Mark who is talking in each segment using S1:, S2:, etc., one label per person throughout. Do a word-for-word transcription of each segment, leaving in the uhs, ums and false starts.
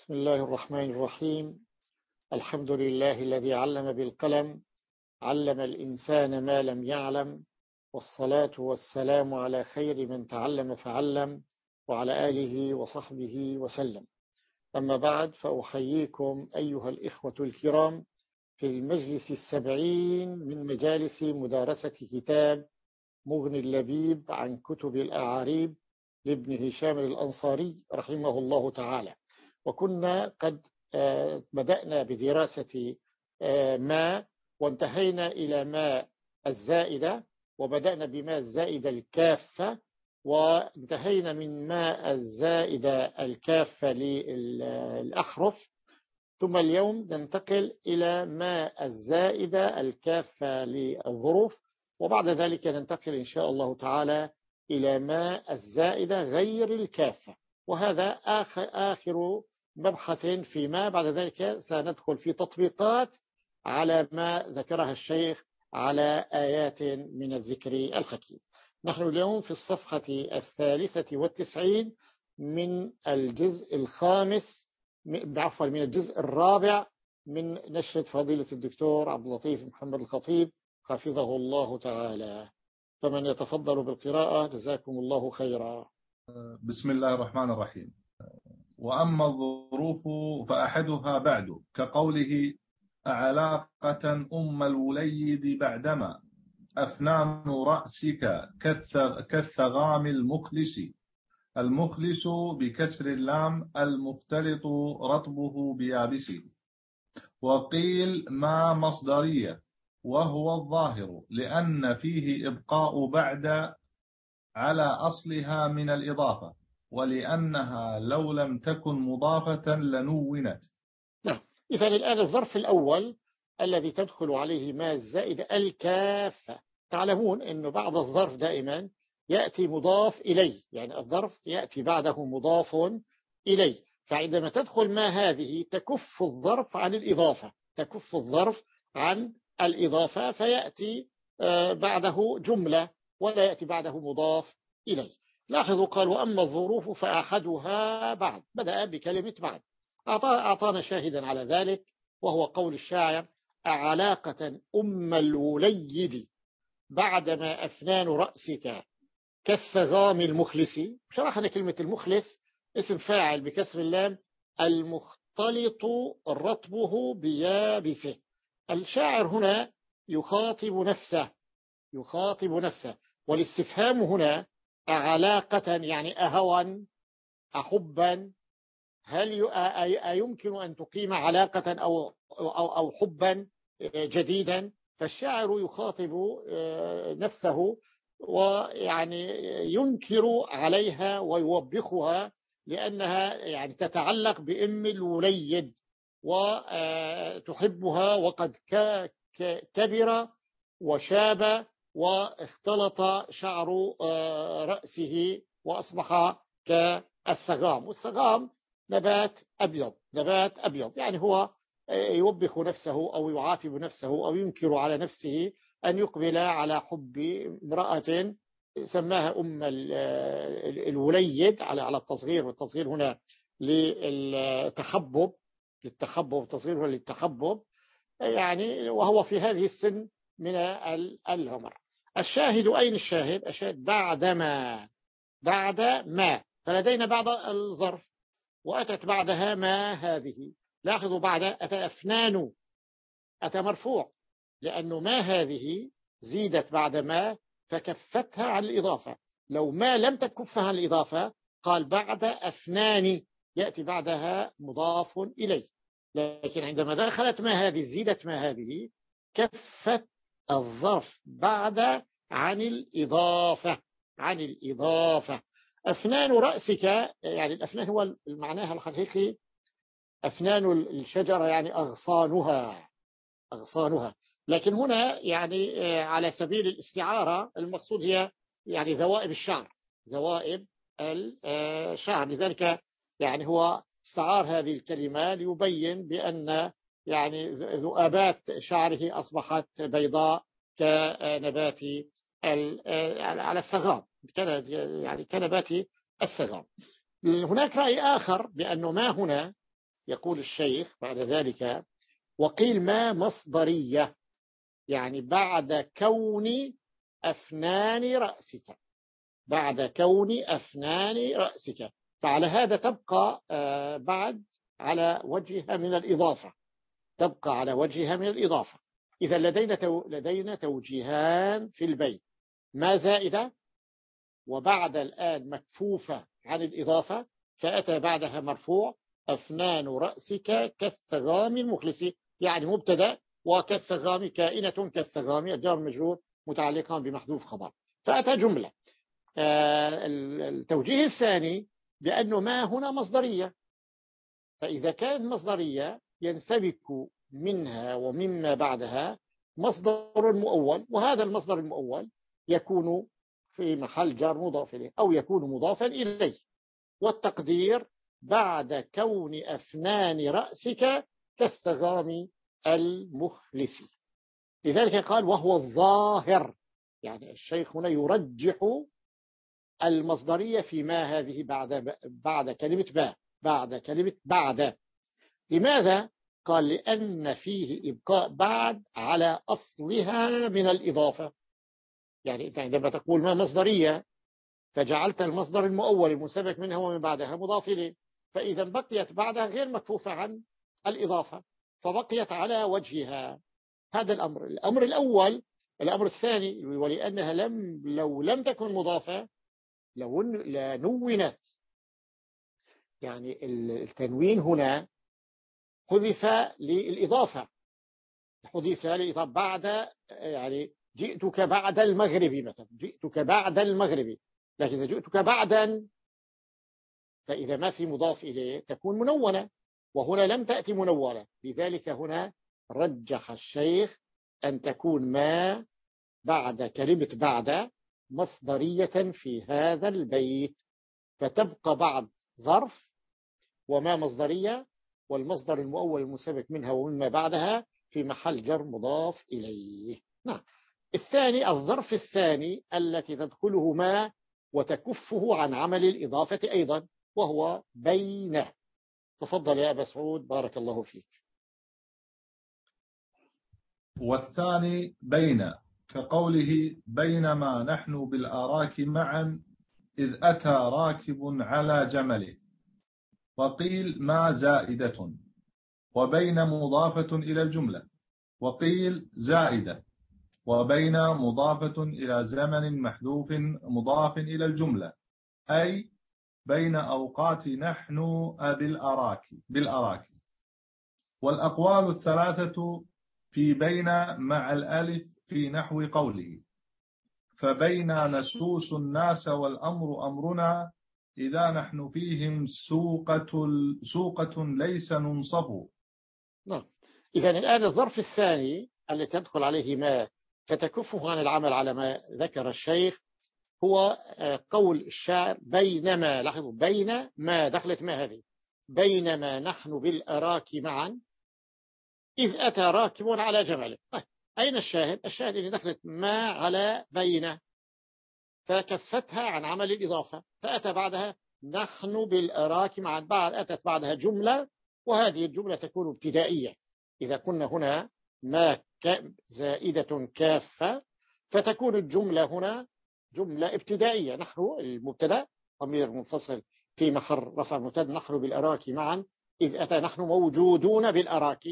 S1: بسم الله الرحمن الرحيم. الحمد لله الذي علم بالقلم، علم الإنسان ما لم يعلم، والصلاة والسلام على خير من تعلم فعلم، وعلى آله وصحبه وسلم. أما بعد، فأحييكم أيها الإخوة الكرام في المجلس السبعين من مجالس مدارسة كتاب مغني اللبيب عن كتب الأعاريب لابن هشام الأنصاري رحمه الله تعالى. وكنا قد بدأنا بدراسة ما، وانتهينا إلى ما الزائدة، وبدأنا بما الزائدة الكافة، وانتهينا من ما الزائدة الكافة للأحرف. ثم اليوم ننتقل إلى ما الزائدة الكافة للظروف، وبعد ذلك ننتقل إن شاء الله تعالى إلى ما الزائدة غير الكافة، وهذا آخر, آخر مبحث. فيما بعد ذلك سندخل في تطبيقات على ما ذكرها الشيخ على آيات من الذكر الحكيم. نحن اليوم في الصفحة الثالثة والتسعين من الجزء الخامس، عفوا من الجزء الرابع من نشرة فضيلة الدكتور عبد اللطيف محمد الخطيب حفظه الله تعالى. فمن يتفضل بالقراءة جزاكم الله خيرا.
S2: بسم الله الرحمن الرحيم. وأما الظروف فأحدها بعد، كقوله علاقة أم الوليد بعدما أفنان رأسك كالثغام المخلص. المخلص بكسر اللام، المختلط رطبه بيابسه. وقيل ما مصدرية، وهو الظاهر لأن فيه إبقاء بعد على أصلها من الإضافة، ولأنها لو لم تكن مضافة لنونت.
S1: نعم، إذن الآن الظرف الأول الذي تدخل عليه ما الزائدة الكافة. تعلمون أنه بعد الظرف دائما يأتي مضاف إليه، يعني الظرف يأتي بعده مضاف إليه، فعندما تدخل ما هذه تكف الظرف عن الإضافة، تكف الظرف عن الإضافة، فيأتي بعده جملة ولا يأتي بعده مضاف إليه. لاحظوا قال وأما الظروف فأحدها بعد، بدأ بكلمة بعد، أعطانا شاهدا على ذلك وهو قول الشاعر علاقة أم الوليد بعدما أفنان رأسك كالثغام المخلص. شرحنا كلمة المخلص اسم فاعل بكسر اللام، المختلط رطبه بيابسه. الشاعر هنا يخاطب نفسه، يخاطب نفسه، والاستفهام هنا علاقة يعني أهوا أحبا، هل يمكن أن تقيم علاقة أو, أو, أو حبا جديدا؟ فالشاعر يخاطب نفسه ويعني ينكر عليها ويوبخها لأنها يعني تتعلق بأم الوليد وتحبها، وقد كبر وشاب واختلط شعر رأسه وأصبح كالثغام. والثغام نبات أبيض، نبات أبيض، يعني هو يوبخ نفسه أو يعاتب نفسه أو ينكر على نفسه أن يقبل على حب امرأة سماها أم الوليد على على التصغير، والتصغير هنا للتحبب، للتحبب، التصغير هنا للتحبب، يعني وهو في هذه السن من العمر. الشاهد أين الشاهد؟ الشاهد بعدما، بعد ما، فلدينا بعد الظرف وأتت بعدها ما هذه. لاحظوا بعد أتى أفنان، أتى مرفوع لأنه ما هذه زيدت بعد ما فكفتها عن الإضافة. لو ما لم تكفها عن الإضافة قال بعد أفنان يأتي بعدها مضاف إليه، لكن عندما دخلت ما هذه زيدت ما هذه كفت الظرف بعد عن الإضافة، عن الإضافة. أفنان رأسك، يعني الأفنان هو معناها الحقيقي أفنان الشجرة يعني أغصانها، أغصانها، لكن هنا يعني على سبيل الاستعارة المقصود هي يعني ذوائب الشعر، ذوائب الشعر، لذلك يعني هو استعار هذه الكلمة ليبين بأن يعني ذؤابات شعره أصبحت بيضاء كنبات على الثغام، يعني كنبات الثغام. هناك رأي آخر بأنه ما هنا يقول الشيخ بعد ذلك: وقيل ما مصدرية، يعني بعد كون أفنان رأسك، بعد كون أفنان رأسك. فعلى هذا تبقى بعد على وجهها من الإضافة، تبقى على وجهها من الإضافة. إذا لدينا لدينا توجيهان في البيت: ما زائدة، وبعد الآن مكفوفة عن الإضافة، فأتى بعدها مرفوع: أفنان رأسك كالثغام المخلص، يعني مبتدأ، وكالثغام كائنة، كالثغام الجار المجرور متعلقان بمحذوف خبر، فأتى جملة. التوجيه الثاني بأنه ما هنا مصدرية، فإذا كانت مصدرية ينسبك منها ومما بعدها مصدر مؤول، وهذا المصدر المؤول يكون في محل جار مضاف إليه أو يكون مضافا إليه، والتقدير بعد كون أفنان رأسك كالثغام المخلص. لذلك قال وهو الظاهر، يعني الشيخ هنا يرجح المصدرية في ما هذه بعد بعد كلمة با بعد كلمة بعد. لماذا؟ قال لأن فيه إبقاء بعد على أصلها من الإضافة. يعني أنت عندما تقول ما مصدرية فجعلت المصدر المؤول المسبك منها ومن بعدها مضاف إليه، فإذا بقيت بعدها غير مكفوفة عن الإضافة، فبقيت على وجهها. هذا الأمر الأمر الأول. الأمر الثاني: ولأنها لم لو لم تكن مضافة لو لنونت، يعني التنوين هنا حذف للإضافة، حذف للإضافة بعد، يعني جئتك بعد المغرب مثلا، جئتك بعد المغرب، لكن إذا جئتك بعدا فإذا ما في مضاف إليه تكون منونة، وهنا لم تأتي منونة. لذلك هنا رجح الشيخ أن تكون ما بعد كلمة بعد مصدرية في هذا البيت، فتبقى بعد ظرف وما مصدرية، والمصدر المؤول المسبك منها ومما بعدها في محل جر مضاف إليه. نعم. الثاني الظرف الثاني التي تدخله ما وتكفه عن عمل الإضافة أيضا، وهو بين. تفضل يا أبا سعود بارك الله فيك.
S2: والثاني بين، كقوله بينما نحن بالأراك معا إذ أتى راكب على جمله. وقيل ما زائدة، وبين مضافة إلى الجملة. وقيل زائدة، وبين مضافة إلى زمن محذوف مضاف إلى الجملة، أي بين أوقات نحن بالأراك بالأراك. والأقوال الثلاثة في بين مع الألف في نحو قوله فبين نسوس الناس والأمر أمرنا إذا نحن فيهم سوقة, سوقة ليس ننصب.
S1: نعم. إذن الآن الظرف الثاني الذي تدخل عليه ما فتكفه عن العمل على ما ذكر الشيخ هو قول الشاعر بينما، لاحظوا بين ما دخلت ما هذه، بينما نحن بالأراك معا إذ أتى راكب على جمله. طيب أين الشاهد؟ الشاهد أن دخلت ما على بين فكفتها عن عمل الإضافة، فأتى بعدها نحن بالأراك معا، بعد أتت بعدها جملة، وهذه الجملة تكون ابتدائية. إذا كنا هنا ما زائدة كافة فتكون الجملة هنا جملة ابتدائية. نحن المبتدا ضمير منفصل في محل رفع مبتدا، نحن بالأراك معا إذ أتى نحن موجودون بالأراك.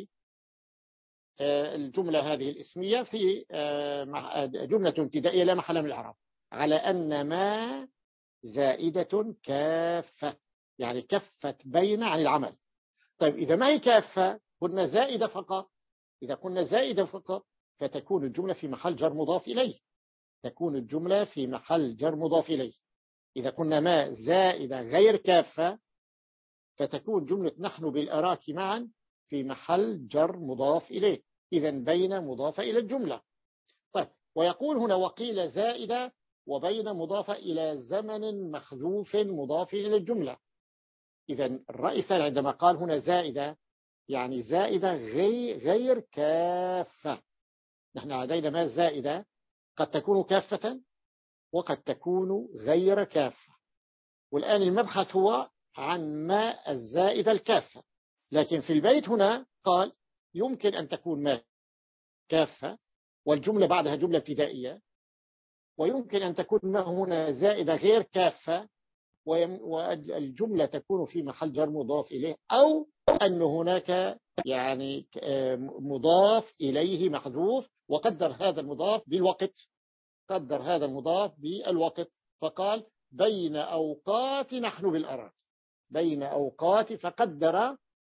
S1: الجملة هذه الاسمية في جملة ابتدائية لا محل من الإعراب، على أن ما زائدة كافة، يعني كفت بين عن العمل. طيب إذا ما هي كافة كنا زائدة فقط، إذا كنا زائدة فقط فتكون الجملة في محل جر مضاف إليه، تكون الجملة في محل جر مضاف إليه. إذا كنا ما زائدة غير كافة فتكون جملة نحن بالأراك معا في محل جر مضاف إليه، إذن بين مضافة إلى الجملة. طيب ويقول هنا وقيل زائدة وبين مضافة إلى زمن محذوف مضاف إلى الجملة. إذن الرأي الثاني عندما قال هنا زائدة يعني زائدة غير, غير كافة. نحن لدينا ما زائدة قد تكون كافة وقد تكون غير كافة، والآن المبحث هو عن ما الزائدة الكافة. لكن في البيت هنا قال يمكن أن تكون ما كافة والجملة بعدها جملة ابتدائية، ويمكن أن تكون ما هنا زائدة غير كافة والجملة تكون في محل جر مضاف إليه، أو أن هناك يعني مضاف إليه محذوف وقدر هذا المضاف بالوقت، قدر هذا المضاف بالوقت، فقال بين أوقات نحن بالأراك، بين أوقات، فقدر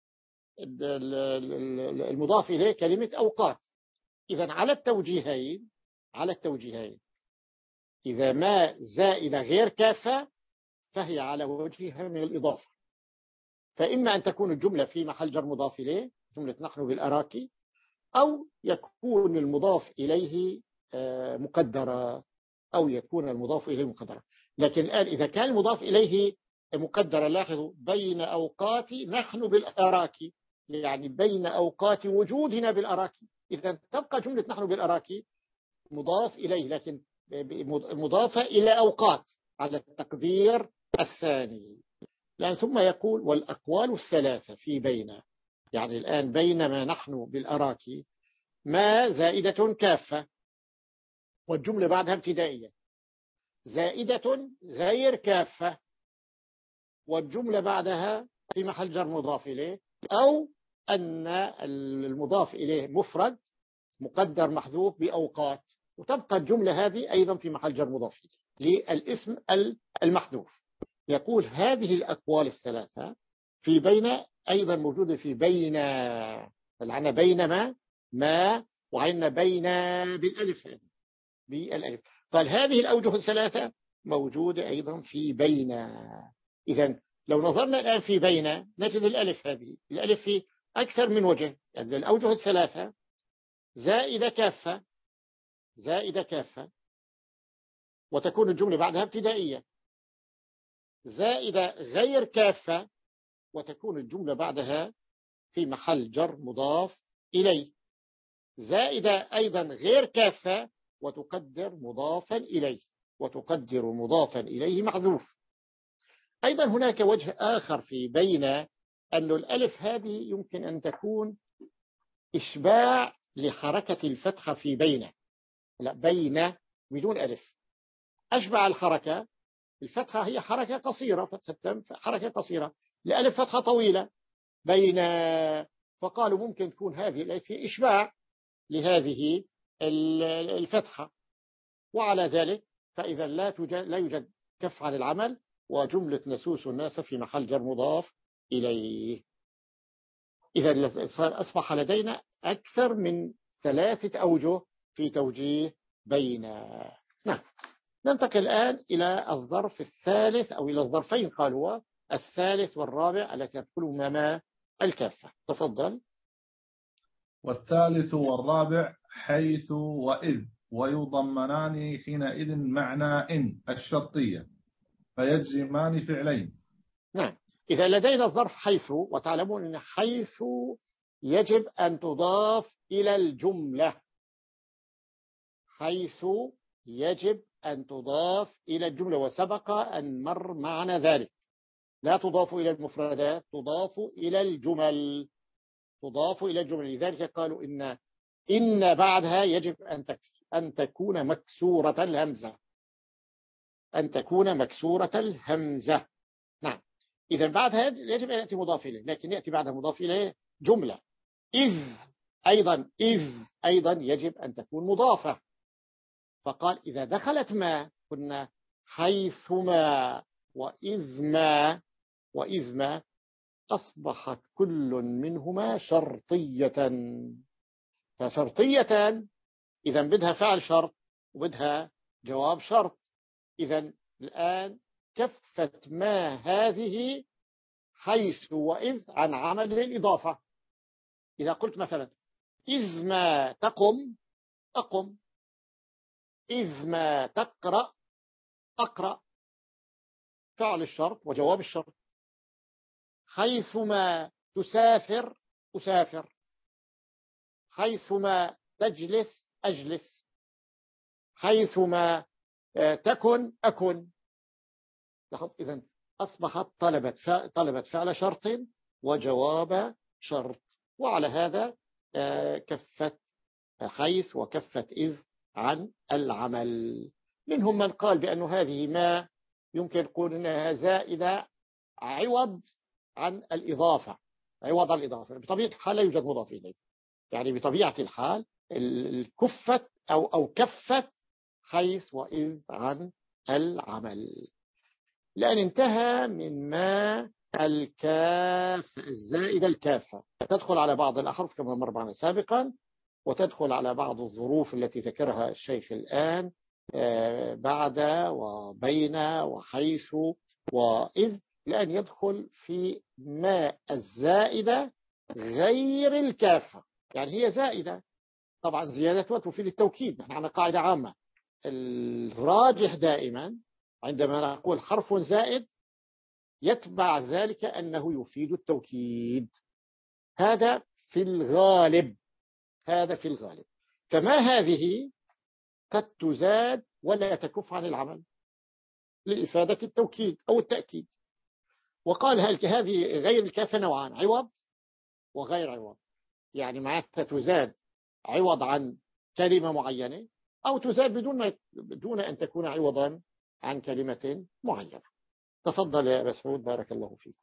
S1: المضاف إليه كلمة أوقات. إذن على التوجيهين، على التوجيهين إذا ما زائدة غير كافة فهي على وجهها من الإضافة، فإما أن تكون الجملة في محل جر مضاف إليه جملة نحن بالأراكي، أو يكون المضاف إليه مقدرة، أو يكون المضاف إليه مقدرة. لكن الآن إذا كان المضاف إليه مقدرة، لاحظوا بين أوقات نحن بالأراكي، يعني بين أوقات وجودنا بالأراكي، إذا تبقى جملة نحن بالأراكي مضاف إليه لكن مضافة إلى أوقات على التقدير الثاني. لأن ثم يقول والأقوال الثلاثة في بين، يعني الآن بينما نحن بالأراكي ما زائدة كافة والجملة بعدها ابتدائية، زائدة غير كافة والجملة بعدها في محل جر مضاف إليه، أو أن المضاف إليه مفرد مقدر محذوف بأوقات، وتبقى الجملة هذه أيضا في محل جر مضاف إليه للاسم المحذوف. يقول هذه الأقوال الثلاثة في بين أيضا موجودة في بين، العنا بينما ما وعنا بين بالألف بالألف، قال هذه الأوجه الثلاثة موجودة أيضا في بين. إذن لو نظرنا الآن في بين نجد الألف، هذه الألف في أكثر من وجه، يعني الأوجه الثلاثة زائدة كافة، زائدة كافة وتكون الجملة بعدها ابتدائية، زائدة غير كافة وتكون الجملة بعدها في محل جر مضاف إليه، زائدة أيضا غير كافة وتقدر مضافا إليه، وتقدر مضافا إليه محذوف. أيضا هناك وجه آخر في بين، أن الألف هذه يمكن أن تكون إشباع لحركة الفتحة في بين، لا بين بدون ألف، أشبع الحركة، الفتحة هي حركة قصيرة، فتحة حركة قصيرة، الألف فتحة طويلة بين، فقالوا ممكن تكون هذه الألف إشباع لهذه الفتحة، وعلى ذلك فإذا لا توجد لا يوجد كف عن العمل، وجملة نسوس الناس في محل جر مضاف إليه. إذا أصبح لدينا أكثر من ثلاثة أوجه في توجيه بين. نعم، ننتقل الآن إلى الظرف الثالث أو إلى الظرفين قالوا الثالث والرابع التي تدخلهما ما الكافة. تفضل.
S2: والثالث والرابع حيث وإذ، ويضمنان حينئذ معنى إن الشرطية، فيجزمان فعلين.
S1: نعم، إذا لدينا الظرف حيث، وتعلمون أن حيث يجب أن تضاف إلى الجملة، حيث يجب أن تضاف إلى الجملة، وسبق أن مر معنا ذلك، لا تضاف إلى المفردات، تضاف إلى الجمل، تضاف إلى الجمل. لذلك قالوا إن إن بعدها يجب أن أن تكون مكسورة الهمزة، أن تكون مكسورة الهمزة. نعم، إذا بعدها يجب أن يأتي مضاف إليه، لكن يأتي بعدها مضاف إليه جملة. إذ أيضا إذ أيضا يجب أن تكون مضافة، فقال إذا دخلت ما قلنا حيثما وإذ ما، وإذ ما أصبحت كل منهما شرطية، فشرطية إذا بدها فعل شرط وبدها جواب شرط. إذا الآن كفت ما هذه حيث وإذ عن عمل الإضافة. إذا قلت مثلا إذ ما تقم أقم، إذ ما تقرأ أقرأ، فعل الشرط وجواب الشرط. حيثما تسافر أسافر، حيثما تجلس أجلس، حيثما تكن أكن. إذن أصبحت طلبت طلبت فعل شرط وجواب شرط. وعلى هذا كفت حيث وكفت إذ عن العمل. منهم من قال بأن هذه ما يمكن يقول أنها زائدة عوض عن الإضافة، عوض عن الإضافة. بطبيعة الحال لا يوجد مضاف إليه، يعني بطبيعة الحال الكفت أو أو كفت حيث وإذ عن العمل، لأن انتهى من ما الكاف الزائدة الكافة تدخل على بعض الأحرف كما مر معنا سابقا، وتدخل على بعض الظروف التي ذكرها الشيخ الآن بعد وبين وحيث وإذ، لأن يدخل في ما الزائدة غير الكافة. يعني هي زائدة طبعا، زيادة تفيد التوكيد، نحن عندنا قاعدة عامة الراجح دائما عندما نقول حرف زائد يتبع ذلك أنه يفيد التوكيد، هذا في الغالب، هذا في الغالب. فما هذه قد تزاد ولا تكف عن العمل لإفادة التوكيد أو التأكيد. وقال هذه غير الكافة نوعان، عوض وغير عوض، يعني معناتها تزاد عوض عن كلمة معينة أو تزاد بدون بدون أن تكون عوضا عن كلمة معينة. تفضل يا مسعود بارك الله فيك.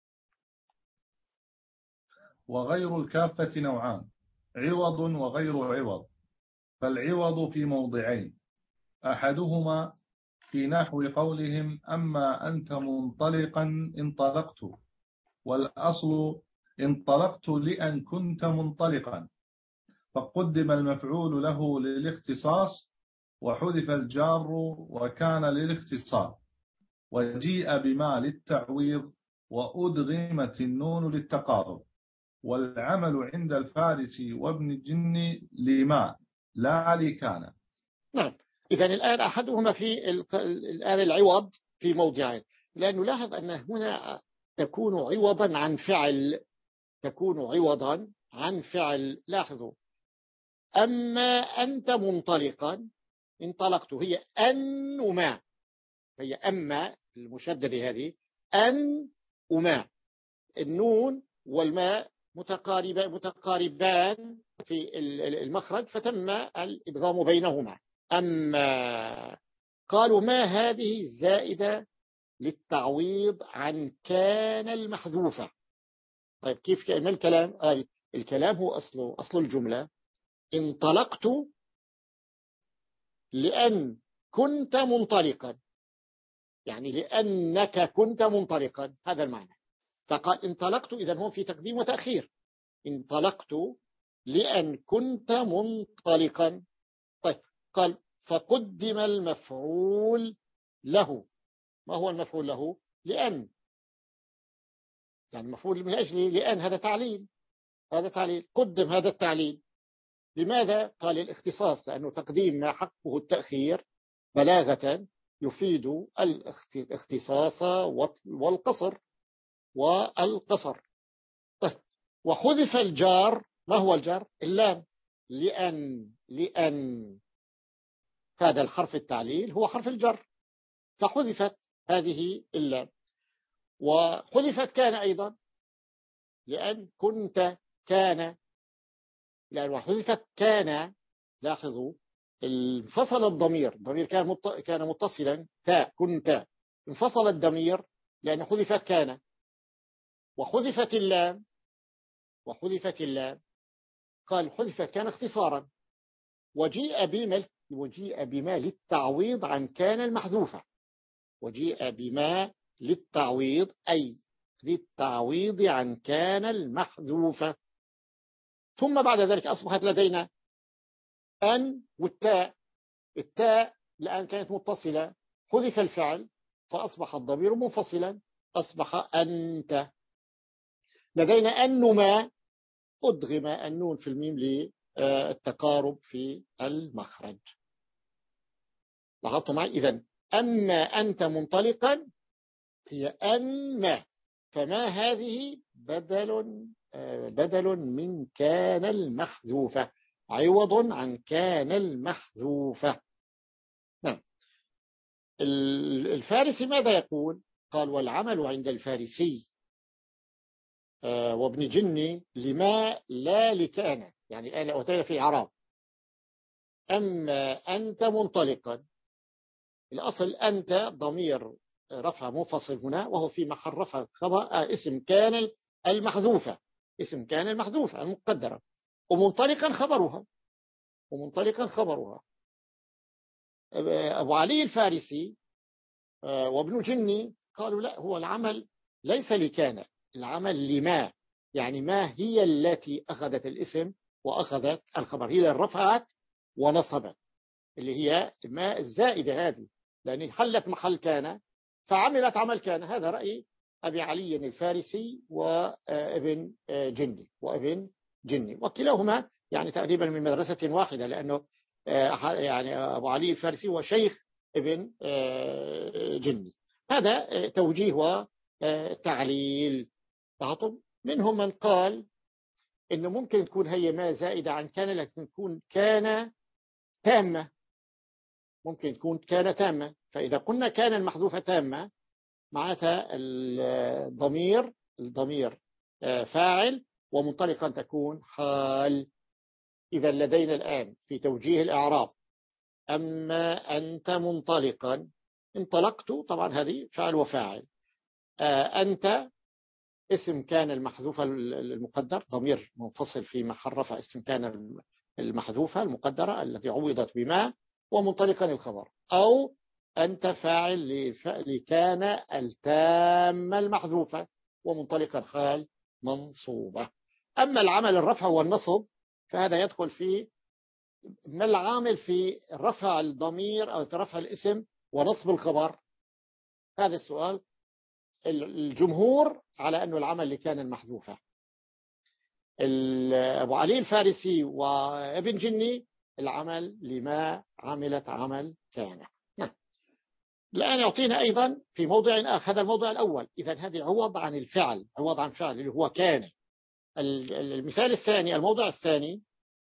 S2: وغير الكافة نوعان، عوض وغير عوض. فالعوض في موضعين، أحدهما في نحو قولهم أما أنت منطلقا انطلقت، والأصل انطلقت لأن كنت منطلقا، فقدم المفعول له للاختصاص وحذف الجار وكان للاختصار، وجيء بما للتعويض وأدغمت النون للتقارب. والعمل عند الفارسي وابن الجن لما لا لكان.
S1: نعم، إذن الآن أحدهما في الآن العوض في موضعين، لأنه لاحظ أن هنا تكون عوضا عن فعل، تكون عوضا عن فعل. لاحظوا أما أنت منطلقا انطلقت، هي أن وما، هي أما المشددة هذه أن وما، النون والماء متقاربان متقاربان في المخرج فتم الإدغام بينهما. أما قالوا ما هذه الزائدة للتعويض عن كان المحذوفة. طيب كيف ما الكلام؟ قال الكلام هو أصله أصل الجملة انطلقت لأن كنت منطلقا، يعني لأنك كنت منطلقا، هذا المعنى. فقال انطلقت، إذن هم في تقديم وتأخير. انطلقت لأن كنت منطلقا. طيب قال فقدم المفعول له. ما هو المفعول له؟ لأن، يعني مفعول من أجل لأن، هذا تعليل، هذا تعليل قدم هذا التعليل. لماذا؟ قال الاختصاص، لأنه تقديم ما حقه التأخير بلاغة يفيد الاختصاص والقصر والقصر. طيب وحذف الجار. ما هو الجار؟ اللام، لأن لأن هذا الحرف التعليل هو حرف الجر، فحذفت هذه اللام. وحذفت كان أيضا لأن كنت كان، لأن حذفت كان. لاحظوا انفصل الضمير، الضمير كان مت... كان متصلا تاء كنت، انفصل الضمير لأن حذفت كان. وحذفت اللام، وحذفت اللام قال حذفت كان اختصارا. وجيء بما وجيء بما للتعويض عن كان المحذوفة، وجيء بما للتعويض أي للتعويض عن كان المحذوفة. ثم بعد ذلك أصبحت لدينا أن والتاء. التاء لأن كانت متصلة حذف الفعل فأصبح الضمير منفصلا، أصبح أنت. لدينا أنما أدغم النون في الميم للتقارب في المخرج. لاحظتوا معي؟ إذن أما أنت منطلقا هي أنما، فما هذه بدل بدل من كان المحذوفة، عوض عن كان المحذوفة. نعم. الفارسي ماذا يقول؟ قال والعمل عند الفارسي وابن جني لما لا لكان، يعني الآن أتينا في إعراب. أما أنت منطلقا، الأصل أنت ضمير رفع منفصل هنا، وهو في محل رفع خبر اسم كان المحذوفة، اسم كان المحذوفة المقدرة، ومنطلقا خبرها، ومنطلقا خبرها. أبو علي الفارسي وابن جني قالوا لا، هو العمل ليس لكان، العمل لما، يعني ما هي التي أخذت الاسم وأخذت الخبر، هي اللي رفعت ونصبت، اللي هي ما الزائدة هذه، لأن حلت محل كان فعملت عمل كان. هذا رأي أبي علي الفارسي وابن جني وابن جني، وكلاهما يعني تقريبا من مدرسة واحدة، لأنه يعني أبو علي الفارسي وشيخ ابن جني. هذا توجيه وتعليل. منهم من قال إنه ممكن تكون هي ما زائدة عن كان، لكن تكون كان تامة، ممكن تكون كان تامة. فإذا قلنا كان المحذوفة تامة معناتها الضمير الضمير فاعل، ومنطلقا تكون حال. إذا لدينا الآن في توجيه الإعراب أما أنت منطلقا، انطلقت طبعا هذه فاعل وفاعل، أنت اسم كان المحذوفة المقدر، ضمير منفصل في محل رفع اسم كان المحذوفة المقدرة التي عوضت بما، ومنطلقا الخبر. أو أنت فاعل لكان التامة المحذوفة، ومنطلقا حال منصوبة. أما العمل الرفع والنصب فهذا يدخل في ما العامل في رفع الضمير أو في رفع الاسم ونصب الخبر. هذا السؤال. الجمهور على أنه العمل لكان المحذوفة. أبو علي الفارسي وابن جني العمل لما عملت عمل كان. نعم. الآن يعطينا أيضا في موضع آخر، هذا الموضع الأول، إذا هذه عوض عن الفعل، عوض عن فعل اللي هو كان. المثال الثاني، الموضع الثاني،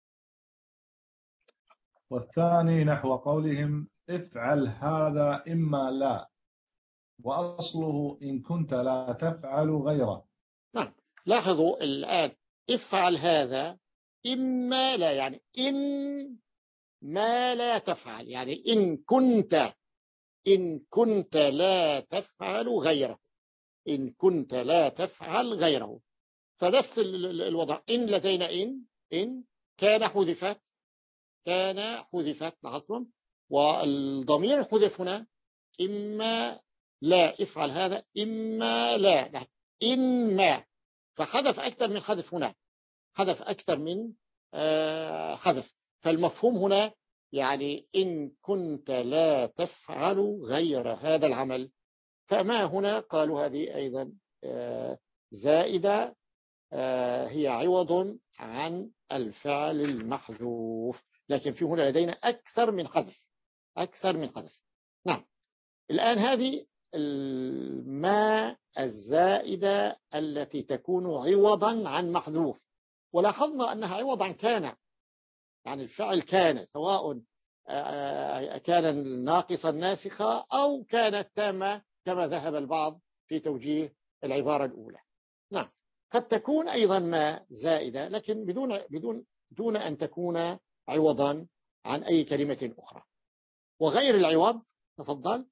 S2: والثاني نحو قولهم افعل هذا إما لا، وأصله إن كنت لا تفعل غيره.
S1: نعم. لاحظوا الآن افعل هذا إما لا، يعني إن ما لا تفعل، يعني إن كنت إن كنت لا تفعل غيره، إن كنت لا تفعل غيره. فنفس الوضع، إن لدينا إن إن كان حذفت، كان حذفت لاحظتم، والضمير حذف هنا إما لا، افعل هذا إما لا، إما، فحذف أكثر من حذف هنا، حذف أكثر من آه حذف. فالمفهوم هنا يعني إن كنت لا تفعل غير هذا العمل، فما هنا قالوا هذه أيضا آه زائدة، آه هي عوض عن الفعل المحذوف، لكن في هنا لدينا أكثر من حذف، أكثر من حذف. نعم. الآن هذه الماء الزائدة التي تكون عوضا عن محذوف، ولاحظنا أنها عوض عن كان، يعني الفعل كان سواء كان ناقصا ناسخا أو كانت تامة كما ذهب البعض في توجيه العبارة الأولى. نعم. قد تكون أيضا ما زائدة، لكن بدون بدون دون أن تكون عوضا عن أي كلمة أخرى. وغير العوض، تفضل.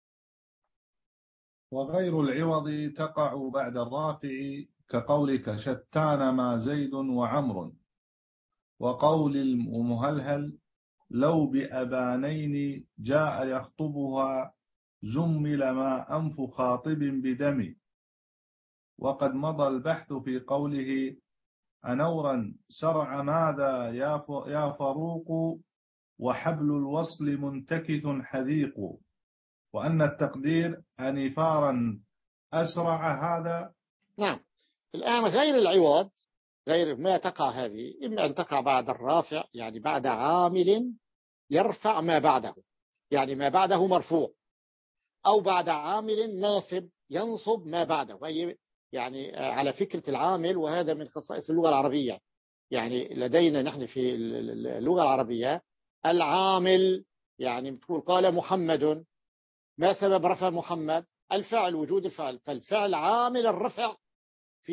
S2: وغير العوض تقع بعد الرافع كقولك شتان ما زيد وعمر، وقول المهلهل لو بأبانين جاء يخطبها زمل ما أنف خاطب بدم. وقد مضى البحث في قوله أنورا سرع ماذا يا فروق، وحبل الوصل منتكث حذيق، وأن التقدير أنفارا أسرع هذا.
S1: نعم. الآن غير العوض، غير ما تقع هذه، إما أن تقع بعد الرافع، يعني بعد عامل يرفع ما بعده، يعني ما بعده مرفوع، أو بعد عامل ناصب ينصب ما بعده، يعني على فكرة العامل. وهذا من خصائص اللغة العربية، يعني لدينا نحن في اللغة العربية العامل، يعني بتقول قال محمد، ما سبب رفع محمد؟ الفعل، وجود الفعل، فالفعل عامل الرفع في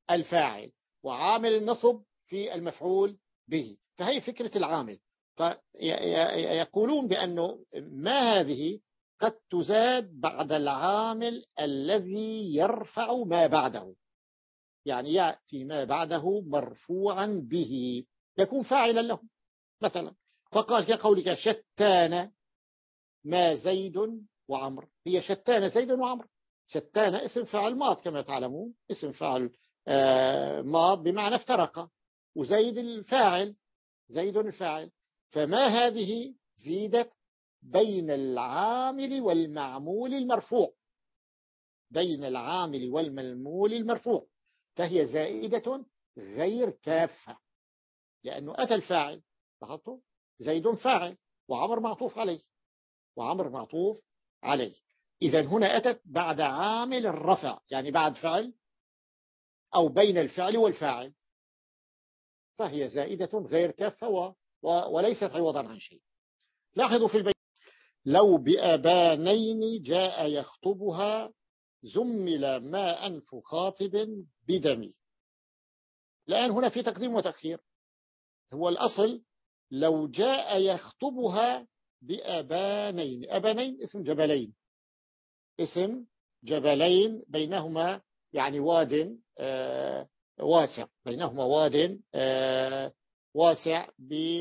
S1: الفاعل، وعامل النصب في المفعول به. فهي فكرة العامل. فيقولون بأنه ما هذه قد تزاد بعد العامل الذي يرفع ما بعده، يعني يأتي ما بعده مرفوعا به يكون فاعلا له. مثلا فقال كقولك شتان ما زيد وعمر، هي شتان زيد وعمر. شتان اسم فاعل ماض كما تعلمون، اسم فاعل ماض بمعنى افترق، وزيد الفاعل، زيد الفاعل. فما هذه زيدت بين العامل والمعمول المرفوع، بين العامل والمعمول المرفوع، فهي زائدة غير كافة، لأنه أتى الفاعل، لاحظتوا زيد فاعل وعمر معطوف عليه، وعمر معطوف عليه. إذا هنا أتت بعد عامل الرفع، يعني بعد فعل أو بين الفعل والفاعل، فهي زائدة غير كافة و... و... وليست عوضا عن شيء. لاحظوا في البيت: لو بأبانين جاء يخطبها زمل ما أنف خاطب بدمي. الآن هنا في تقديم وتأخير. هو الأصل لو جاء يخطبها بأبانين، أبانين اسم جبلين، اسم جبلين بينهما يعني واد آه واسع، بينهما واد آه واسع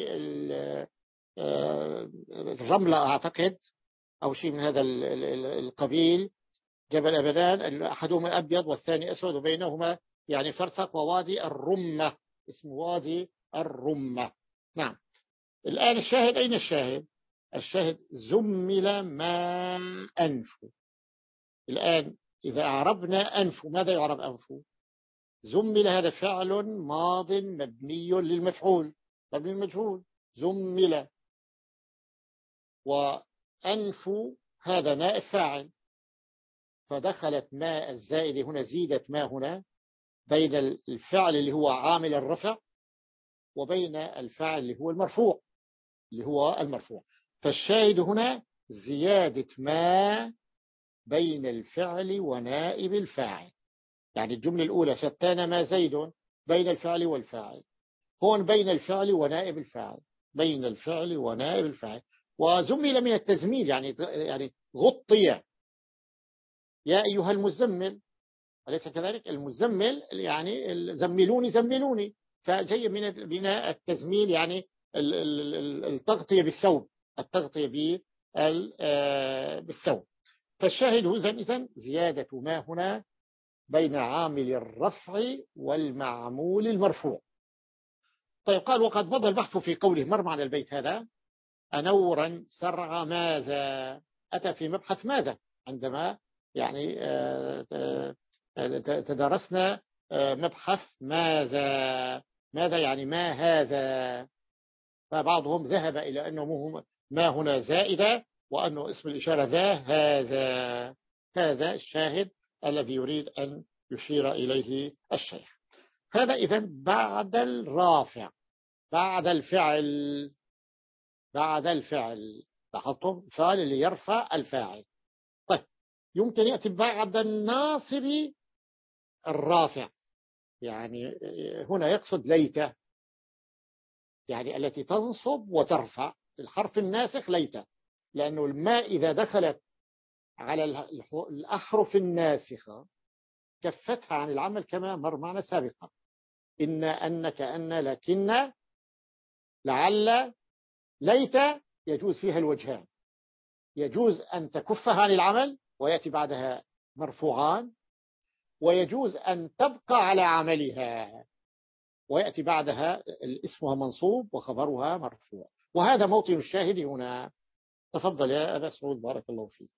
S1: بالرملة أعتقد أو شيء من هذا القبيل. جبل أبدان أحدهما أبيض والثاني أسود، وبينهما يعني فرسق، ووادي الرمة، اسمه وادي الرمة. نعم. الآن الشاهد، أين الشاهد؟ الشاهد زمل ما أنف. الآن إذا أعربنا أنف، ماذا يعرب أنف؟ زمل هذا فعل ماض مبني للمفعول، مبني للمجهول، زمل. وأنف هذا نائب فاعل، فدخلت ما الزائد هنا، زيدت ما هنا بين الفعل اللي هو عامل الرفع وبين الفاعل اللي هو المرفوع، اللي هو المرفوع. فالشاهد هنا زيادة ما بين الفعل ونائب الفاعل. يعني الجملة الأولى شتان ما زيد، بين الفعل والفاعل، هون بين الفعل ونائب الفاعل، بين الفعل ونائب الفاعل. وزمل من التزميل، يعني يعني غطي. يا أيها المزمل، أليس كذلك؟ المزمل يعني زملوني زملوني، فجاي من التزميل يعني التغطية بالثوب، التغطية بالثوب. فالشاهد إذن زيادة ما هنا بين عامل الرفع والمعمول المرفوع. طيب قال: وقد مضى البحث في قوله، مر معنا البيت هذا، أنورا سرع ماذا. أتى في مبحث ماذا عندما يعني تدرسنا مبحث ماذا، ماذا يعني ما هذا. فبعضهم ذهب إلى أنه ما هنا زائدة، وأنه اسم الإشارة ذا هذا. هذا الشاهد الذي يريد أن يشير إليه الشيخ. هذا إذن بعد الرافع، بعد الفعل، بعد الفعل. لاحظتم؟ فعل اللي يرفع الفاعل. طيب يمكن يأتي بعد الناصب الرافع، يعني هنا يقصد ليت، يعني التي تنصب وترفع. الحرف الناسخ ليت، لأنه الماء إذا دخلت على الأحرف الناسخة كفتها عن العمل كما مر معنا سابقا. إن، أن، كأن، لكن، لعل، ليت، يجوز فيها الوجهان. يجوز أن تكفها عن العمل ويأتي بعدها مرفوعان، ويجوز أن تبقى على عملها ويأتي بعدها اسمها منصوب وخبرها مرفوع. وهذا موطن الشاهد هنا. تفضل يا أبا سعود، بارك الله فيك.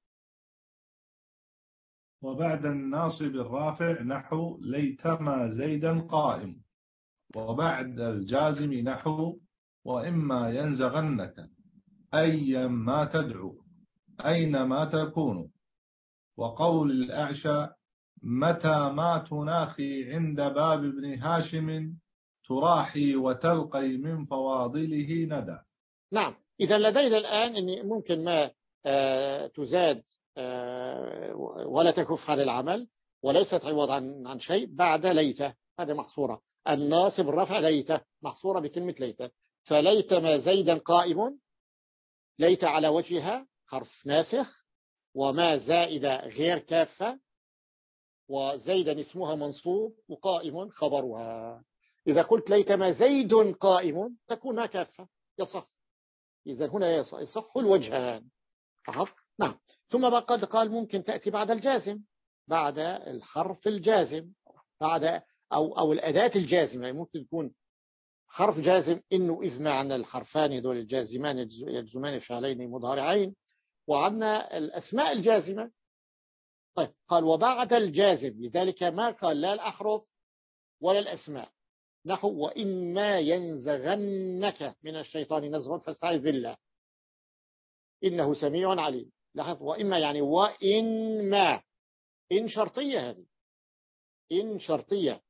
S2: وبعد الناصب الرافع نحو ليتما زيدا قائم. وبعد الجازم نحو وإما ينزغنك أيا ما تدعو أينما تكون. وقول الأعشى متى ما تناخي عند باب ابن هاشم تراحي وتلقي من فواضله ندى.
S1: نعم. إذا لدينا الآن أن ممكن ما آه تزاد آه ولا تكف عن العمل وليست عوض عن, عن شيء بعد ليت هذه محصورة. الناصب الرفع ليت محصورة بكلمة ليت. فليت ما زيدا قائم، ليت على وجهها حرف ناسخ، وما زائدة غير كافة، وزيدا اسمها منصوب، وقائم خبرها. إذا قلت ليت ما زيد قائم تكون ما كافة، يصح. إذا هنا يصح الوجهان فقط. نعم. ثم قد قال ممكن تأتي بعد الجازم، بعد الحرف الجازم، بعد أو أو الأداة الجازمة. يعني ممكن تكون حرف جازم، إنه إذ معنا الحرفان دول الجازمان يجزمان فعلين مضارعين، وعندنا الأسماء الجازمة. طيب قال وبعد الجازم، لذلك ما قال لا الأحرف ولا الأسماء. نحو وإما ينزغنك من الشيطان نزغ فاستعذ بالله إنه سميع عليم. لاحظ وإما يعني وإنما، إن شرطية، هذه إن شرطية.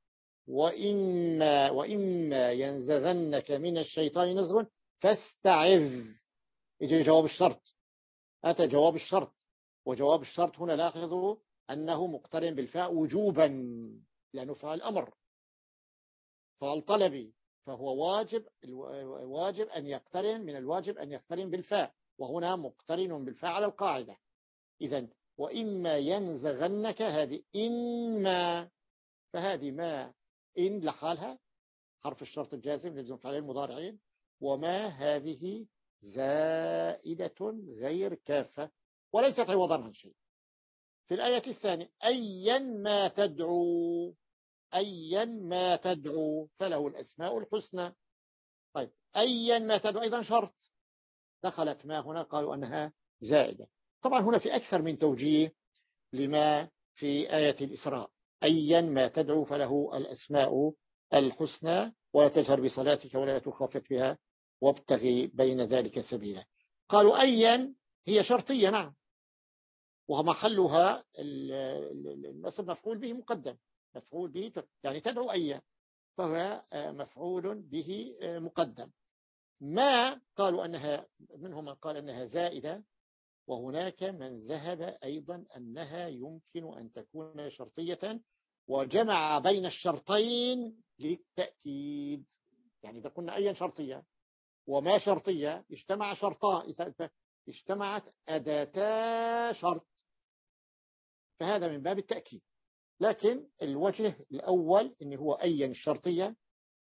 S1: وإما وإما ينزغنك من الشيطان نزغ فاستعذ، يجي جواب الشرط. أتى جواب الشرط، وجواب الشرط هنا لاحظوا أنه مقترن بالفاء وجوبا، لأنه فعل أمر، فعل طلبي، فهو واجب واجب أن يقترن، من الواجب أن يقترن بالفاء، وهنا مقترن بالفاء على القاعدة. إذن وإما ينزغنك، هذه إنما، فهذه ما إن لحالها حرف الشرط الجازم لازم فعلين مضارعين، وما هذه زائدة غير كافة وليست عوضا عن شيء. في الآية الثانية أيا ما تدعو، أيا ما تدعو فله الأسماء الحسنى. طيب أيا ما تدعو أيضا شرط، دخلت ما هنا قالوا أنها زائدة. طبعا هنا في أكثر من توجيه لما في آية الإسراء. أيا ما تدعو فله الأسماء الحسنى ولا تجهر بصلاتك ولا تخافت بها وابتغي بين ذلك سبيلا. قالوا أيا هي شرطية، نعم، ومحلها النصب مفعول به مقدم، مفعول به يعني تدعو أيا، فهو مفعول به مقدم. ما قالوا أنها، منهم من قال أنها زائدة، وهناك من ذهب أيضا أنها يمكن أن تكون شرطية، وجمع بين الشرطين للتأكيد. يعني إذا قلنا أيا شرطية وما شرطية اجتمع شرطان، اجتمعت أداتا شرط، فهذا من باب التأكيد. لكن الوجه الأول إن هو أيا الشرطية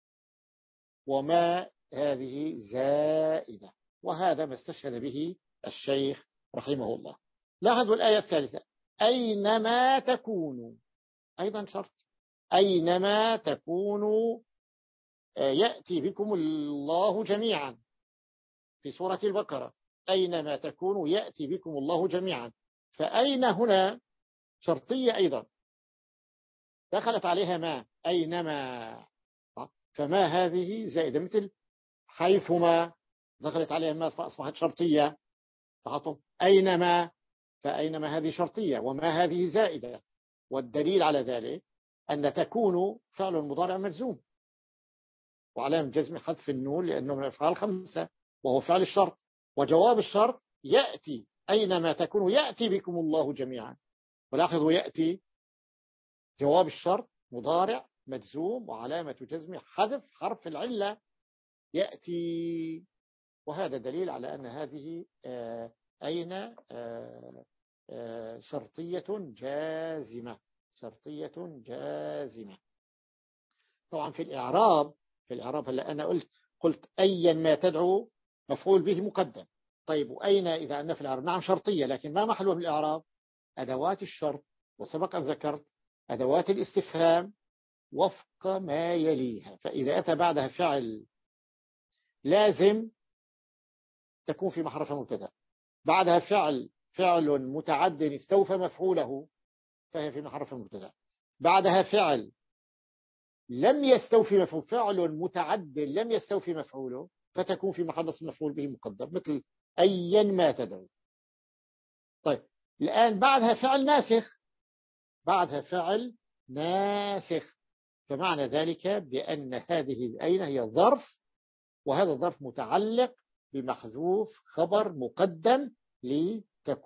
S1: وما هذه زائدة، وهذا ما استشهد به الشيخ رحمه الله. لاحظوا الآية الثالثة أينما تكونوا، أيضا شرط، أينما تكونوا يأتي بكم الله جميعا. في سورة البقرة أينما تكونوا يأتي بكم الله جميعا، فأين هنا شرطية أيضا دخلت عليها ما، أينما، فما هذه زائدة، مثل حيثما دخلت عليها ما فأصبحت شرطية. فحطم أينما، فأينما هذه شرطية وما هذه زائدة. والدليل على ذلك أن تكون فعل مضارع مجزوم، وعلامة جزم حذف النون لأنه من الأفعال الخمسة، وهو فعل الشرط. وجواب الشرط يأتي، أينما تكون يأتي بكم الله جميعا. ولاحظوا يأتي جواب الشرط مضارع مجزوم، وعلامة جزم حذف حرف العلة يأتي. وهذا دليل على أن هذه أين شرطية جازمة، شرطية جازمة. طبعا في الإعراب، في الإعراب هلا أنا قلت قلت أيا ما تدعو مفعول به مقدم. طيب وأين إذا أن في الإعراب؟ نعم شرطية، لكن ما محلها في الإعراب؟ أدوات الشرط، وسبق أن ذكرت أدوات الاستفهام وفق ما يليها. فإذا أتى بعدها فعل لازم تكون في محرف مبتدا، بعدها فعل فعل متعد استوفى مفعوله فهي في محرف مبتدا، بعدها فعل لم يستوفي مفعول، فعل متعد لم يستوفي مفعوله فتكون في محل نصب مفعول به مقدم، مثل أيا ما تدعو. طيب الآن بعدها فعل ناسخ، بعدها فعل ناسخ، فمعنى ذلك بأن هذه الأين هي ظرف، وهذا الظرف متعلق بمحذوف خبر مقدم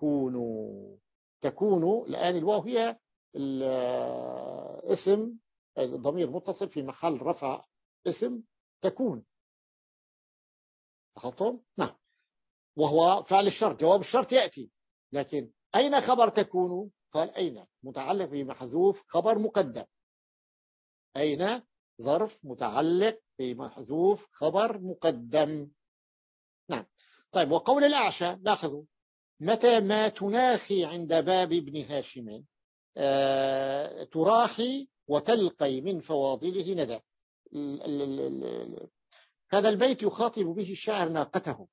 S1: لتكونوا. تكونوا الآن الواو هي الاسم ضمير متصل في محل رفع اسم تكون. لاحظتم؟ نعم. وهو فعل الشرط، جواب الشرط يأتي، لكن أين خبر تكون؟ قال أين متعلق بمحذوف خبر مقدم. أين ظرف متعلق بمحذوف خبر مقدم. نعم. طيب، وقول الأعشى لاحظوا، متى ما تناخي عند باب ابن هاشم آه تراخي وتلقي من فواضله ندى. هذا البيت يخاطب به الشاعر ناقته،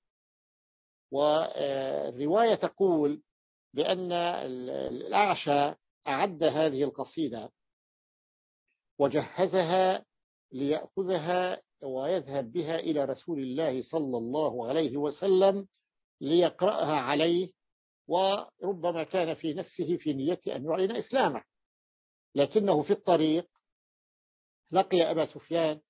S1: والرواية تقول بأن الأعشى أعد هذه القصيدة وجهزها ليأخذها ويذهب بها إلى رسول الله صلى الله عليه وسلم ليقرأها عليه، وربما كان في نفسه في نيته أن يعلن إسلامه، لكنه في الطريق لقي أبا سفيان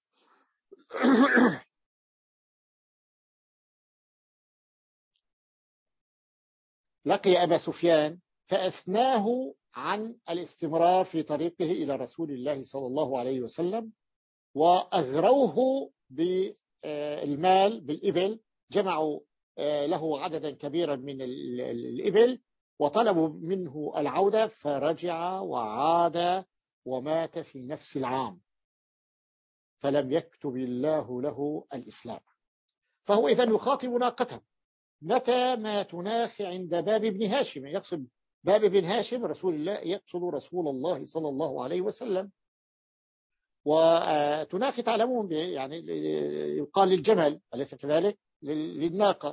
S1: لقي أبا سفيان فأثناه عن الاستمرار في طريقه إلى رسول الله صلى الله عليه وسلم، وأغروه بالمال بالإبل، جمعوا له عددا كبيرا من الإبل وطلبوا منه العودة، فرجع وعاد ومات في نفس العام، فلم يكتب الله له الإسلام. فهو إذن يخاطب ناقته، متى ما تناخي عند باب ابن هاشم، يقصد باب ابن هاشم رسول الله، يقصد رسول الله صلى الله عليه وسلم. وتناخي تعلمون يعني يقال للجمل أليس كذلك؟ للناقة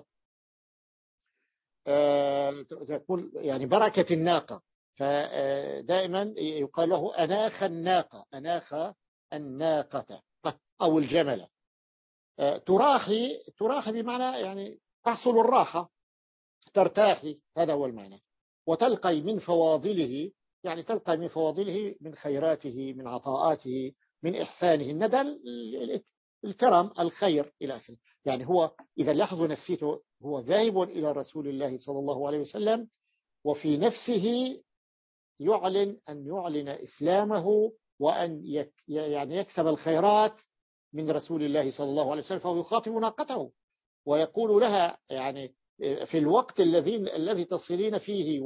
S1: تقول يعني بركة الناقة، فدائما يقال له أناخ الناقة، أناخ الناقة أو الجمل. تراخي تراخي بمعنى يعني تحصل الراحة، ترتاحي، هذا هو المعنى. وتلقي من فواضله، يعني تلقي من فواضله من خيراته، من عطاءاته، من إحسانه، الندى الكرم الخير إلى آخره. يعني هو إذا لاحظوا نفسيته، هو ذاهب إلى رسول الله صلى الله عليه وسلم، وفي نفسه يعلن أن يعلن إسلامه وأن يك يعني يكسب الخيرات من رسول الله صلى الله عليه وسلم. فهو يخاطب ناقته ويقول لها يعني في الوقت الذي الذي تصلين فيه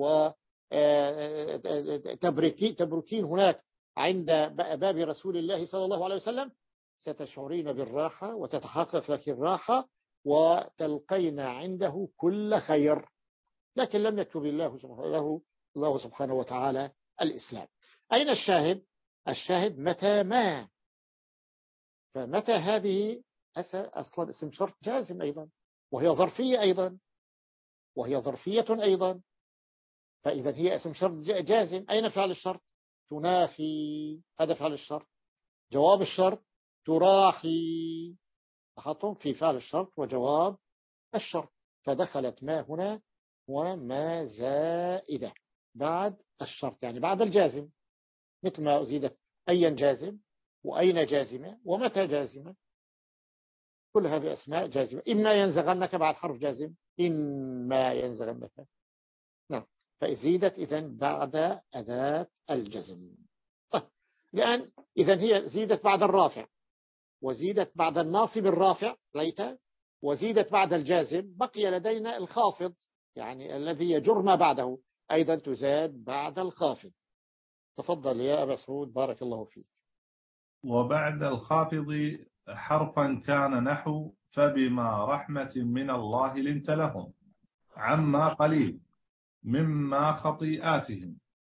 S1: وتبركين هناك عند باب رسول الله صلى الله عليه وسلم، ستشعرين بالراحة وتتحقق لك الراحة وتلقين عنده كل خير، لكن لم يكتب الله له الله سبحانه وتعالى الإسلام. أين الشاهد؟ الشاهد متى ما، فمتى هذه أصلا اسم شرط جازم أيضا، وهي ظرفية أيضا، وهي ظرفية أيضا، فإذا هي اسم شرط جازم. أين فعل الشرط؟ تناخي، هذا فعل الشرط. جواب الشرط تراخي، لاحظتم في فعل الشرط وجواب الشرط، فدخلت ما هنا وما زائدة بعد الشرط، يعني بعد الجازم، مثل ما أزيدت أين جازم وأين جازمة ومتى جازمة، كل هذه أسماء جازمة. إما ينزغنك بعد حرف جازم، إما ينزغنك، نعم، فزيدت إذن بعد أداة الجزم. طيب، لأن إذن هي زيدت بعد الرافع، وزيدت بعد الناصب الرافع ليت، وزيدت بعد الجازم، بقي لدينا الخافض يعني الذي يجر ما بعده، أيضا تزاد بعد الخافض. تفضل يا أبا سعود بارك الله فيك.
S2: وبعد الخافض حرفا كان نحو فبما رحمة من الله لنت لهم عما قليل مما خطيئاتهم،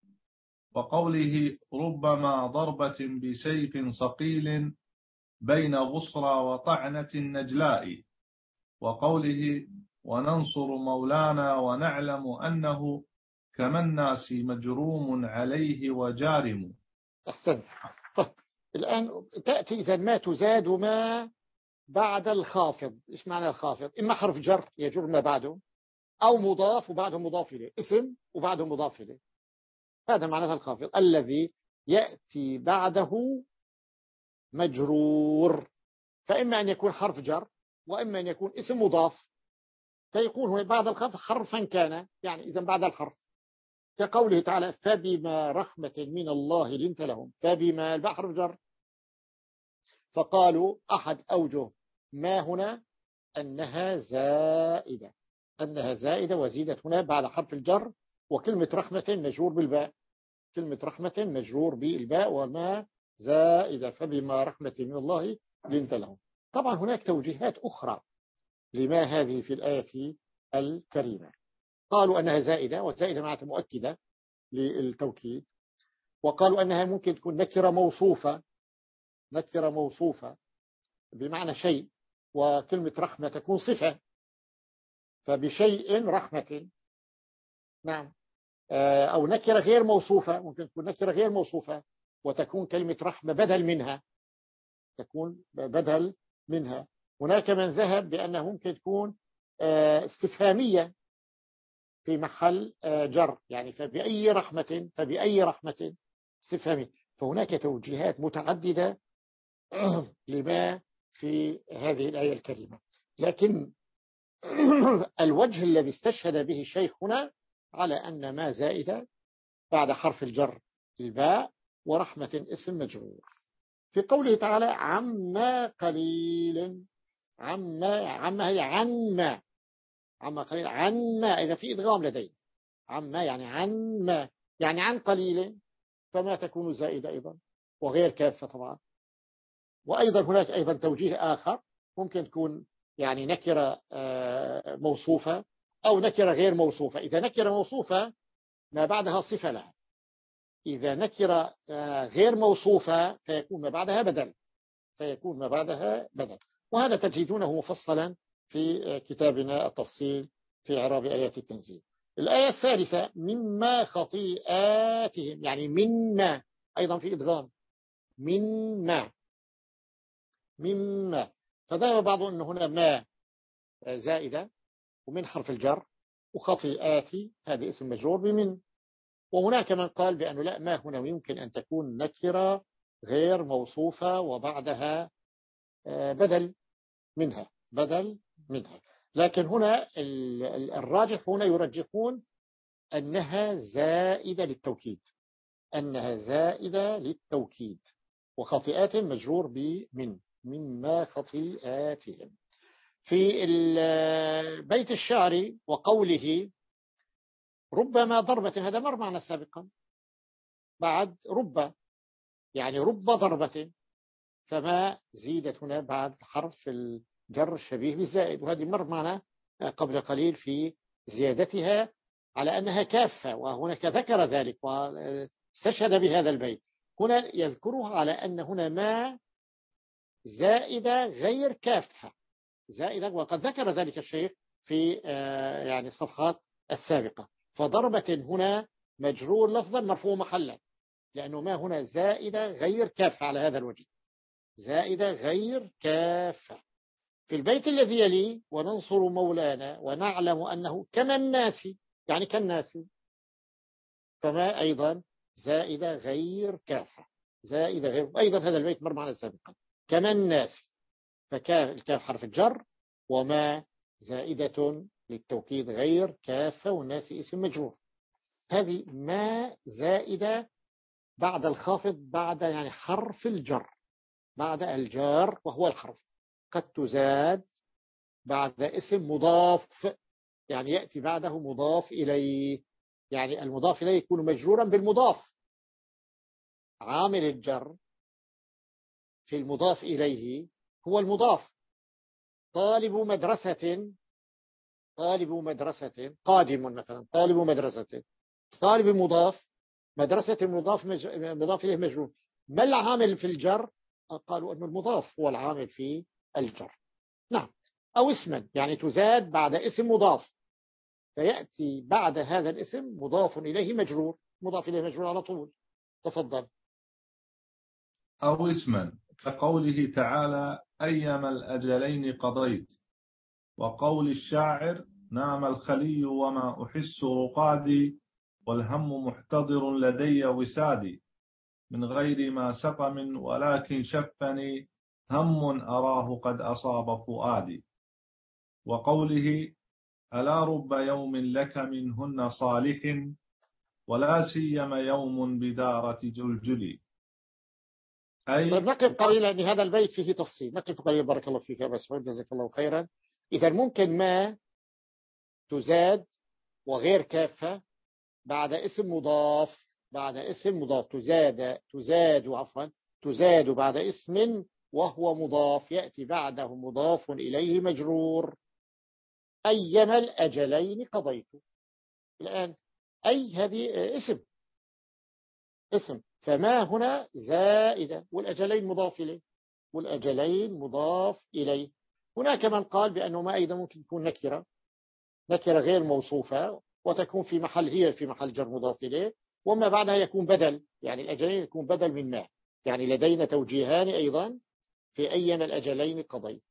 S2: وقوله ربما ضربة بسيف صقيل بين غصرى وطعنة النجلاء، وقوله وننصر مولانا ونعلم أنه كما الناس مجروم عليه وجارم.
S1: أحسن. طيب، الآن تأتي إذا ما تزاد ما بعد الخافض. إيش معنى الخافض؟ إما حرف جر يجر ما بعده، أو مضاف وبعده مضاف إليه، اسم وبعده مضاف إليه، هذا معنى الخافض الذي يأتي بعده مجرور، فإما أن يكون حرف جر وإما أن يكون اسم مضاف، فيكون هو بعد الخافض حرفا كان، يعني إذا بعد الحرف، كقوله تعالى فبما رحمة من الله لنت لهم، فبما الباء حرف جر فقالوا أحد أوجه ما هنا أنها زائدة، أنها زائدة وزيدت هنا بعد حرف الجر، وكلمة رحمة مجرور بالباء، كلمة رحمة مجرور بالباء وما زائدة، فبما رحمة من الله لنت لهم. طبعا هناك توجيهات أخرى لما هذه في الآية الكريمة. قالوا أنها زائدة، وزائدة معناتها مؤكدة للتوكيد، وقالوا أنها ممكن تكون نكرة موصوفة، نكرة موصوفة بمعنى شيء، وكلمة رحمة تكون صفة، فبشيء رحمة. نعم. أو نكرة غير موصوفة، ممكن تكون نكرة غير موصوفة وتكون كلمة رحمة بدل منها، تكون بدل منها. هناك من ذهب بأنها ممكن تكون استفهامية في محل جر، يعني فبأي رحمة، فبأي رحمة استفهامية. فهناك توجيهات متعددة لما في هذه الآية الكريمة، لكن الوجه الذي استشهد به الشيخ هنا على أن ما زائدة بعد حرف الجر الباء، ورحمة اسم مجرور. في قوله تعالى عما قليل، عما عما هي عما عما قليل، عما إذا في إدغام لدي، عما يعني عما يعني عن قليل، فما تكون زائدة أيضا وغير كافة طبعا. وأيضا هناك أيضا توجيه آخر، ممكن تكون يعني نكرة موصوفة أو نكرة غير موصوفة. إذا نكرة موصوفة ما بعدها صفة لها، إذا نكرة غير موصوفة فيكون ما بعدها بدل، فيكون ما بعدها بدل. وهذا تجدونه مفصلا في كتابنا التفصيل في إعراب آيات التنزيل. الآية الثالثة مما خطيئاتهم، يعني مما أيضا في إدغام، مما مما فذهب بعض أن هنا ما زائدة ومن حرف الجر، وخطيئاتي هذه اسم مجرور بمن. وهناك من قال بأنه لا، ما هنا يمكن أن تكون نكرة غير موصوفة وبعدها بدل منها، بدل منها. لكن هنا الراجح هنا يرجحون أنها زائدة للتوكيد، أنها زائدة للتوكيد، وخطيئات مجرور بمن، مما خطيئاتهم. في البيت الشعري وقوله ربما ضربة، هذا مر معنا سابقا بعد رب، يعني رب ضربة، فما زيدت هنا بعد حرف الجر الشبيه بالزائد، وهذه مر معنا قبل قليل في زيادتها على أنها كافة، وهناك ذكر ذلك واستشهد بهذا البيت. هنا يذكرها على أن هنا ما زائدة غير كافة، زائدة، وقد ذكر ذلك الشيخ في يعني الصفحات السابقة. فضربة هنا مجرور لفظا مرفوع محلا، لأنه ما هنا زائدة غير كافة على هذا الوجه، زائدة غير كافة. في البيت الذي يلي وننصر مولانا ونعلم أنه كما الناس، يعني كالناس، فما أيضا زائدة غير كافة، زائدة غير، أيضا هذا البيت مر معنا سابقا كما الناس، فكاف الكاف حرف الجر، وما زائدة للتوكيد غير كافة، والناس اسم مجرور. هذه ما زائدة بعد الخافض، بعد يعني حرف الجر، بعد الجار وهو الحرف. قد تزاد بعد اسم مضاف، يعني يأتي بعده مضاف إليه، يعني المضاف إليه يكون مجرورا بالمضاف. عامل الجر في المضاف إليه هو المضاف. طالب مدرسة، طالب مدرسة، قادم مثلا، طالب مدرسة، طالب مضاف، مدرسة مضاف مج... مضاف إليه مجرور. ما العامل في الجر؟ قالوا أن المضاف هو العامل في الجر. نعم. أو اسما، يعني تزاد بعد اسم مضاف، فيأتي بعد هذا الاسم مضاف إليه مجرور، مضاف إليه مجرور على طول. تفضل.
S2: أو اسما كقوله تعالى أيما الأجلين قضيت، وقول الشاعر نام الخلي وما أحس رقادي، والهم محتضر لدي وسادي، من غير ما سقم ولكن شفني هم أراه قد أصاب فؤادي. وقوله ألا رب يوم لك منهن صالح، ولا سيما يوم بدارة جلجلي. أي
S1: طيب نقف قليلا لهذا البيت فيه تفصيل، نقف قليلا بارك الله فيك يا أبا سعود جزاك الله خيرا. إذا ممكن ما تزاد وغير كافة بعد اسم مضاف، بعد اسم مضاف تزاد تزاد عفوا تزاد بعد اسم وهو مضاف، يأتي بعده مضاف إليه مجرور. أيما الأجلين قضيت. الآن أي هذه اسم اسم فما هنا زائدة، والأجلين مضاف إليه، والأجلين مضاف إليه. هناك من قال بأنه ما أيضا ممكن تكون نكرة، نكرة غير موصوفة وتكون في محل، هي في محل جر مضاف إليه، وما بعدها يكون بدل، يعني الأجلين يكون بدل من ما. يعني لدينا توجيهان أيضا في أيما الأجلين قضيت.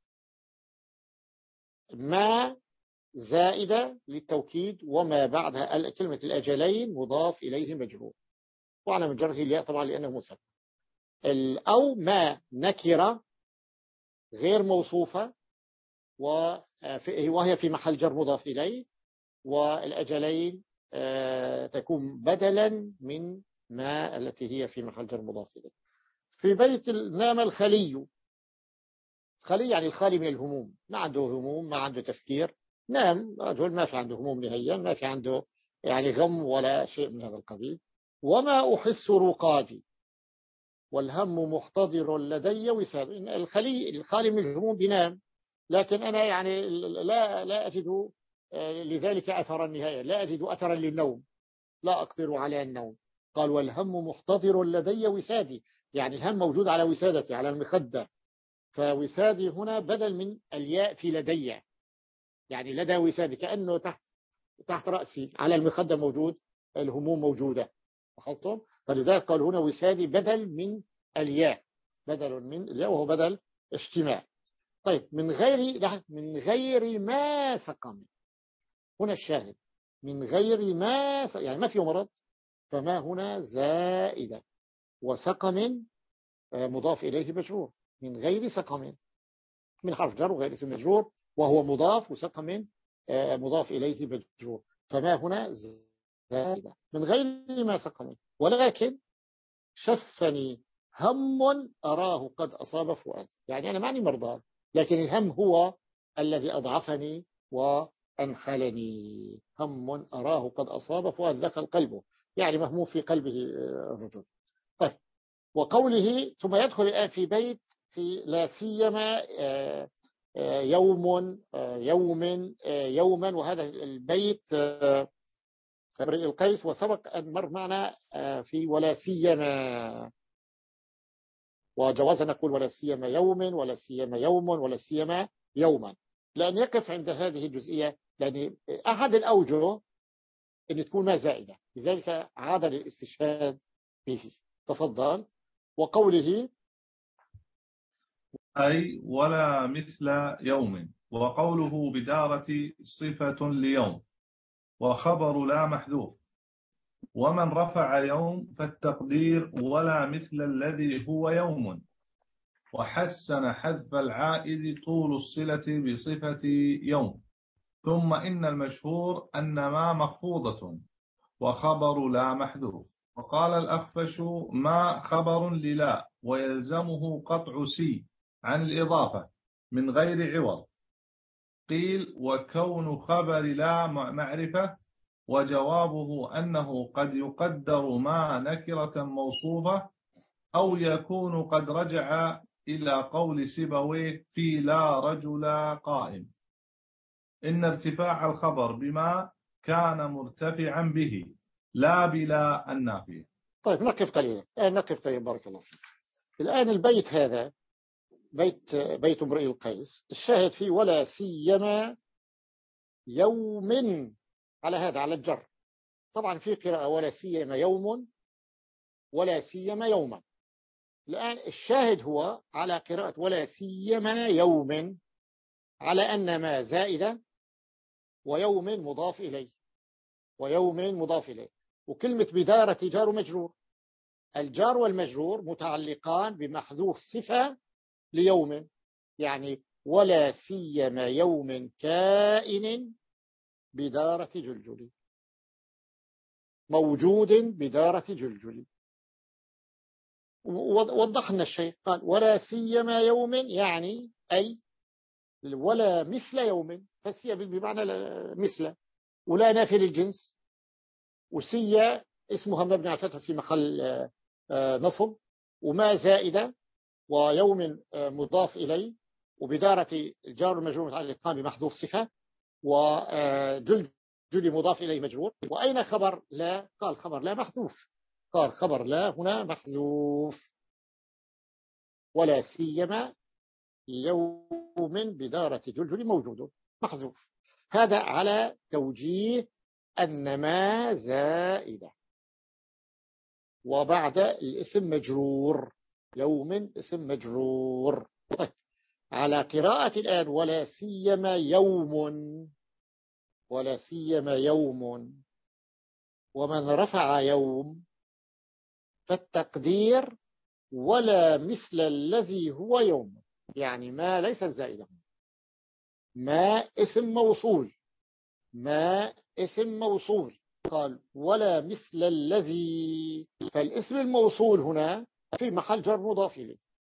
S1: ما زائدة للتوكيد، وما بعدها كلمة الأجلين مضاف إليه مجرور، وعلى مجره الياء طبعا لأنه مثبت. أو ما نكرة غير موصوفة وهي في محل جر مضاف إليه، والأجلين تكون بدلا من ما التي هي في محل جر مضاف إليه. في بيت نام الخلي، خلي يعني الخالي من الهموم، ما عنده هموم ما عنده تفكير، نام رجل ما في عنده هموم نهائيا، ما في عنده يعني غم ولا شيء من هذا القبيل. وما أحس رقادي والهم محتضر لدي وساد. الخلي الخالي من الهموم بينام، لكن أنا يعني لا لا أجد لذلك أثرا نهائيا، لا أجد أثرا للنوم، لا أقدر على النوم. قال والهم محتضر لدي وسادي، يعني الهم موجود على وسادتي على المخدة، فوسادي هنا بدل من الياء في لدي، يعني لدى وسادي كأنه تحت تحت رأسي على المخدة موجود، الهموم موجودة، لاحظتم؟ فلذلك قال هنا وسادي بدل من الياء، بدل من الياء وهو بدل اجتماع. طيب من غير من غير ما سقم، هنا الشاهد من غير ما س... يعني ما في مرض، فما هنا زائدة، وسقم مضاف إليه مجرور، من غير سقم من حرف جر وغير اسم مجرور وهو مضاف، وسقم مضاف إليه مجرور، فما هنا زائدة من غير ما سقم. ولكن شفني هم أراه قد أصاب فؤاد، يعني أنا ماني مرضى، لكن الهم هو الذي أضعفني وأنحلني. هم أراه قد أصاب فؤاد ذكى قلبه، يعني مهموم في قلبه الرجل. طيب وقوله ثم يدخل الآن في بيت في لا سيما يوم يوم يوما، وهذا البيت امرئ القيس، وسبق أن مر معنا في ولا سيما، وجواز نقول ولا سيما يوم ولا سيما يوم ولا سيما يوما، لأن يقف عند هذه الجزئية، لأن أحد الأوجه أن تكون ما زائدة، لذلك عاد للاستشهاد به. تفضل. وقوله
S2: أي ولا مثل يوم، وقوله بدارة صفة ليوم وخبر لا محذوف. ومن رفع يوم فالتقدير ولا مثل الذي هو يوم، وحسن حذف العائد طول الصلة بصفة يوم. ثم إن المشهور أن ما مخفوضة وخبر لا محذوف. وقال الأخفش ما خبر للا ويلزمه قطع سي عن الإضافة من غير عوض. قيل وكون خبر لا معرفة، وجوابه أنه قد يقدر ما نكرة موصوفة، أو يكون قد رجع إلى قول سيبويه في لا رجل قائم، إن ارتفاع الخبر بما كان مرتفعا به لا بلا النافية.
S1: طيب نقف قليلا، الآن نقف قليلا بارك الله فيك. الآن البيت هذا بيت بيت امرئ القيس، الشاهد فيه ولا سيما يوم، على هذا على الجر. طبعا في قراءة ولا سيما يوم ولا سيما يوما. الآن الشاهد هو على قراءة ولا سيما يوم، على أن ما زائدة ويوم مضاف إليه، ويوم مضاف إليه. وكلمة بدارة جار مجرور، الجار والمجرور متعلقان بمحذوف صفة ليوم، يعني ولا سيما يوم كائن بدارة جلجل، موجود بدارة جلجل. وضحنا الشيء. قال ولا سيما يوم، يعني أي ولا مثل يوم، فسي بمعنى مثل، ولا نافي للجنس، وسيا اسمها مبني على الفتح في محل نصب، وما زائدة، ويوم مضاف إليه، وبدارة الجار المجرور على الإتقان بمحذوف صفة، وجلجل مضاف إليه مجرور. وأين خبر لا؟ قال خبر لا محذوف، قال خبر لا هنا محذوف. ولا سيما يوم بدارة جلجل موجود محذوف. هذا على توجيه أن ما زائدة، وبعد الاسم مجرور، يوم اسم مجرور. طيب على قراءة الآن ولا سيما يوم، ولا سيما يوم، ومن رفع يوم فالتقدير ولا مثل الذي هو يوم، يعني ما ليس الزائدة، ما اسم موصول، ما اسم موصول. قال ولا مثل الذي، فالاسم الموصول هنا في محل جر مضاف إليه،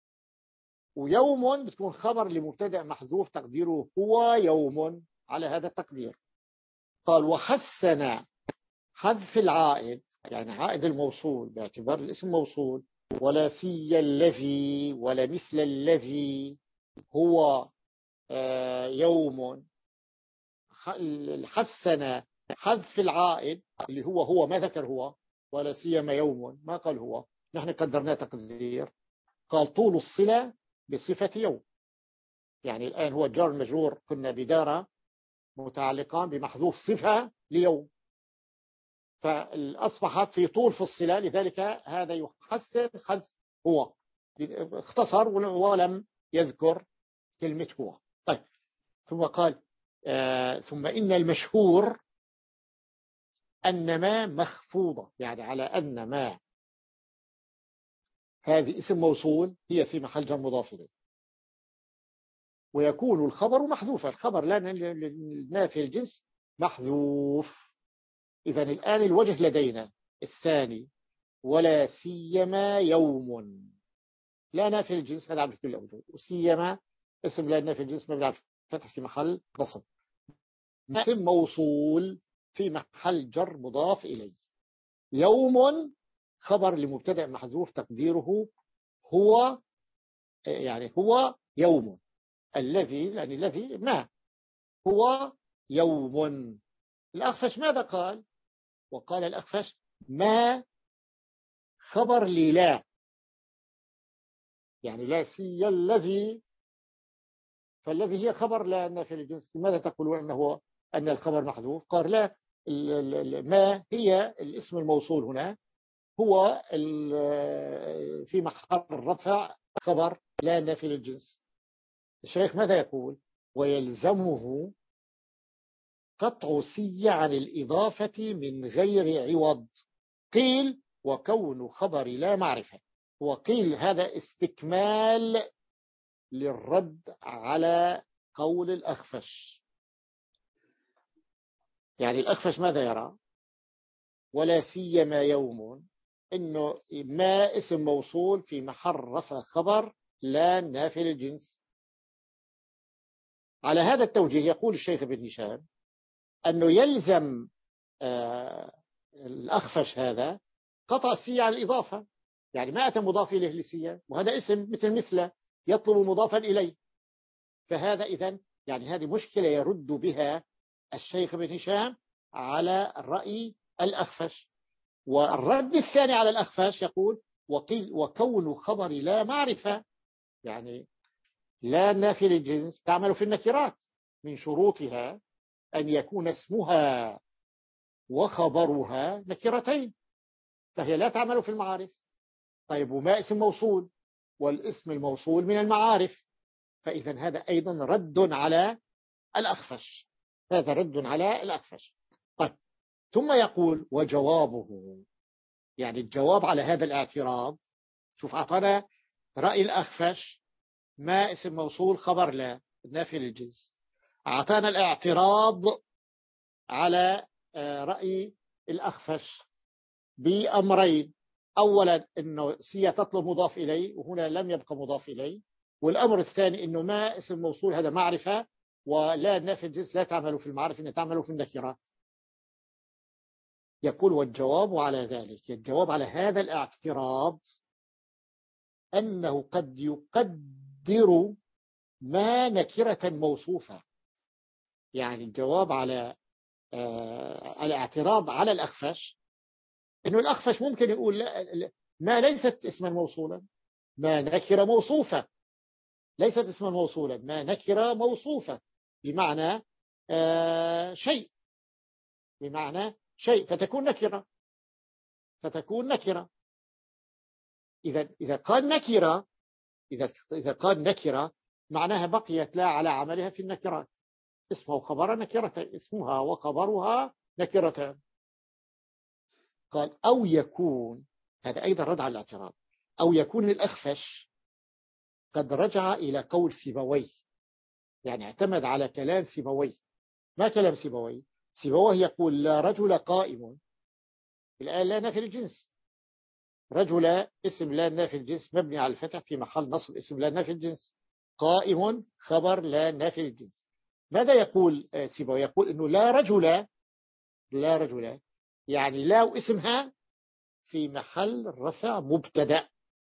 S1: ويوم بتكون خبر لمبتدأ محذوف تقديره هو يوم على هذا التقدير. قال وحسن حذف العائد، يعني عائد الموصول باعتبار الاسم موصول، ولا سي الذي ولا مثل الذي هو يوم. حسن حذف العائد اللي هو هو ما ذكر هو، ولا سيما يوم ما قال هو، نحن قدرنا تقدير. قال طول الصلة بصفة يوم، يعني الآن هو الجار المجرور كنا بدارة متعلقان بمحذوف صفة ليوم، فأصبحت في طول في الصلة، لذلك هذا يحسن حذف هو، اختصر ولم يذكر كلمة هو. طيب ثم قال آه ثم إن المشهور أن ما مخفوضة، يعني على أن ما هذه اسم موصول هي في محل جر مضاف إليه، ويكون الخبر محذوفا، الخبر لا نافي الجنس محذوف. إذا الآن الوجه لدينا الثاني ولا سيما يوم، لا نافي الجنس هذا على كل الأوجه، وسيما اسم لا نافي الجنس مبني على الفتح في محل نصب، اسم موصول في محل جر مضاف إليه. يوم خبر لمبتدأ محذوف تقديره هو، يعني هو يوم، الذي يعني الذي ما هو يوم. الأخفش ماذا قال؟ وقال الأخفش ما خبر لي لا، يعني لا سي الذي، فالذي هي خبر لا نافي للجنس، لماذا تقولون أنه أن الخبر محذوف؟ قال لا، ما هي الاسم الموصول هنا هو في محل رفع خبر لا نافي للجنس. الشيخ ماذا يقول؟ ويلزمه قطع سي عن الإضافة من غير عوض. قيل وكون خبر لا معرفة، وقيل هذا استكمال للرد على قول الأخفش. يعني الأخفش ماذا يرى؟ ولا سيما يوم إنه ما اسم موصول في محل رفع خبر لا نافي للجنس. على هذا التوجيه يقول الشيخ بن هشام أنه يلزم آه الأخفش هذا قطع السي عن الإضافة، يعني ما أتى مضاف إليه لسيا، وهذا اسم مثل مثله يطلب مضافا إليه، فهذا إذن يعني هذه مشكلة يرد بها الشيخ بن هشام على الرأي الأخفش. والرد الثاني على الأخفش يقول وقيل وكون خبر لا معرفة، يعني لا نافي للجنس تعمل في النكرات، من شروطها أن يكون اسمها وخبرها نكرتين، فهي لا تعمل في المعارف. طيب وما اسم موصول، والاسم الموصول من المعارف، فإذا هذا أيضا رد على الأخفش، هذا رد على الأخفش. طيب ثم يقول وجوابه، يعني الجواب على هذا الاعتراض، شوف أعطانا رأي الأخفش ما اسم موصول خبر لا نافي للجنس، أعطانا الاعتراض على رأي الأخفش بأمرين. أولا أنه سيا تطلب مضاف إليه، وهنا لم يبقى مضاف إليه. والأمر الثاني أنه ما اسم موصول، هذا معرفة، ولا نافي الجنس لا تعمل في المعرفة، إنها تعمل في النكرات. يقول والجواب على ذلك، الجواب على هذا الاعتراض أنه قد يقدر ما نكرة موصوفة. يعني الجواب على آه الاعتراض على الأخفش أنه الأخفش ممكن يقول لا، ما ليست اسما موصولا، ما نكرة موصوفة، ليست اسما موصولا، ما نكرة موصوفة، بمعنى آه شيء، بمعنى شيء، فتكون نكرة، فتكون نكرة. إذا إذا قال نكرة، إذا إذا قال نكرة معناها بقيت لا على عملها في النكرات، اسمها وخبرها نكرتان، اسمها وخبرها نكرتان. قال أو يكون، هذا أيضا رد على الاعتراض، أو يكون الأخفش قد رجع إلى قول سيبويه، يعني اعتمد على كلام سيبويه. ما كلام سيبويه؟ سيبويه يقول لا رجل قائم، الآن لا نافي الجنس، رجل اسم لا نافي الجنس مبني على الفتح في محل نصب اسم لا نافي الجنس، قائم خبر لا نافي الجنس. ماذا يقول سيبويه؟ يقول إنه لا رجل، لا رجل يعني لا واسمها في محل رفع مبتدأ،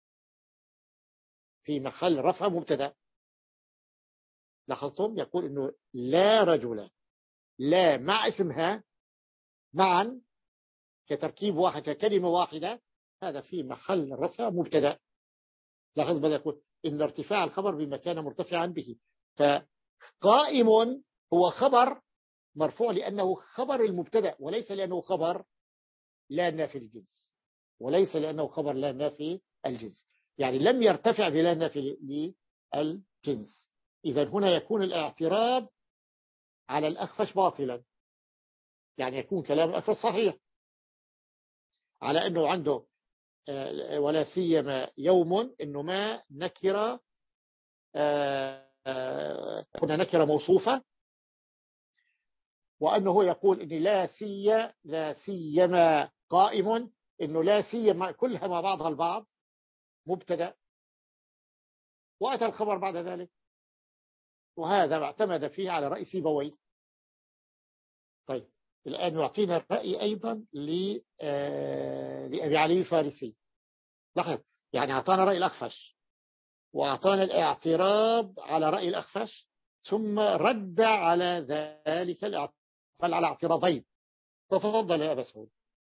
S1: في محل رفع مبتدأ. لاحظتم؟ يقول إنه لا رجل، لا مع اسمها معا كتركيب واحد ككلمة واحدة، هذا في محل رفع مبتدأ. لاحظ ماذا يقول؟ إن ارتفاع الخبر بمكان مرتفعا به، فقائم هو خبر مرفوع لأنه خبر المبتدأ، وليس لأنه خبر لا نافي الجنس، وليس لأنه خبر لا نافي الجنس، يعني لم يرتفع بلا نافي للجنس. إذا هنا يكون الاعتراض على الأخفش باطلا، يعني يكون كلام الأخفش صحيح على أنه عنده ولا سيما يوم إنه ما نكرة، كنا نكرة موصوفة، وأنه يقول إن لا سي لا سيما قائم، إنه لا سيما كلها مع بعضها البعض مبتدأ، وأتى الخبر بعد ذلك، وهذا اعتمد فيه على رأي سيبويه. طيب الآن يعطينا الرأي أيضا لأبي علي الفارسي. لاحظ، يعني أعطانا رأي الأخفش، وأعطانا الاعتراض على رأي الأخفش، ثم رد على ذلك الاعتراض على اعتراضين. تفضل يا أبا سعود.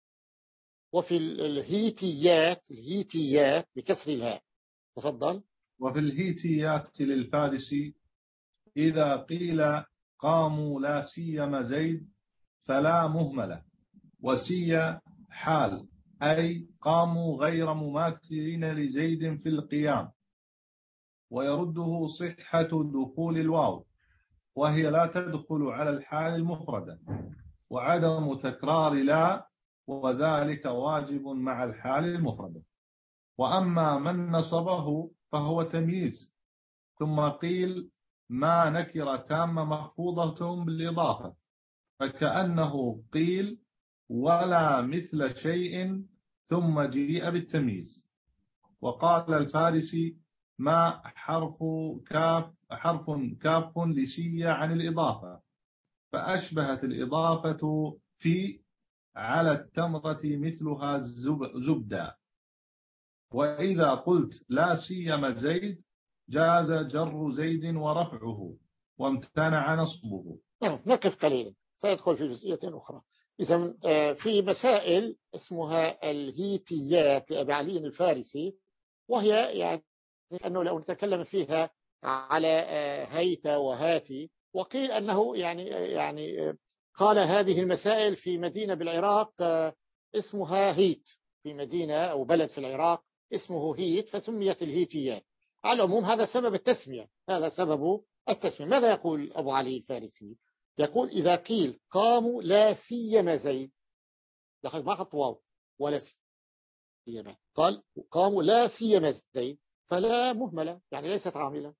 S1: وفي الهيتيات، الهيتيات بكسر الهاء، تفضل.
S2: وفي الهيتيات للفارسي إذا قيل قاموا لا سيما زيد فلا مهملة، وسي حال أي قاموا غير مماثلين لزيد في القيام، ويرده صحة دخول الواو، وهي لا تدخل على الحال المفردة، وعدم تكرار لا، وذلك واجب مع الحال المفردة. وأما من نصبه فهو تمييز، ثم قيل ما نكرة تامة مخفوضة بالإضافة، فكأنه قيل ولا مثل شيء ثم جيء بالتمييز. وقال الفارسي ما حرف كاف حرف كاف لسي عن الإضافة، فأشبهت الإضافة في على التمرة مثلها زبدا. وإذا قلت لا سيما زيد جاز جر زيد ورفعه وامتنع نصبه.
S1: نقف قليلا، سيدخل في جزئية أخرى. إذا في مسائل اسمها الهيتيات لأبي علي الفارسي، وهي يعني أنه لو نتكلم فيها على هيت وهاتي، وقيل أنه يعني يعني قال هذه المسائل في مدينة بالعراق اسمها هيت، في مدينة أو بلد في العراق اسمه هيت فسميت الهيتيات. على العموم هذا سبب التسمية، هذا سبب التسمية. ماذا يقول أبو علي الفارسي؟ يقول إذا قيل قاموا لا سيما زيد، لاحظ ما حط واو ولا سيما، قال قاموا لا سيما زيد، فلا مهملة يعني ليست عاملة.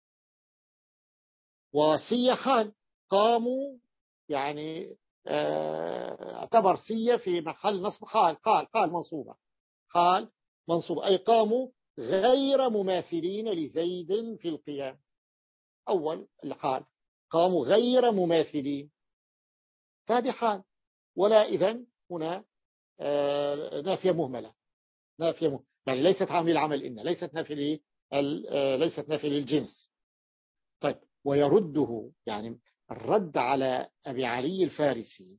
S1: وسي حال، قاموا يعني اعتبر سي في محل نصب حال، قال قال منصوبة، حال منصوب، أي قاموا غير مماثلين لزيد في القيام. أول الحال قاموا غير مماثلين، فهذه حال. ولا إذن هنا آه نافية مهملة، نافية مهملة يعني ليست عامل عمل إن، ليست نافية آه ليست نافية للجنس. طيب ويرده، يعني الرد على أبي علي الفارسي،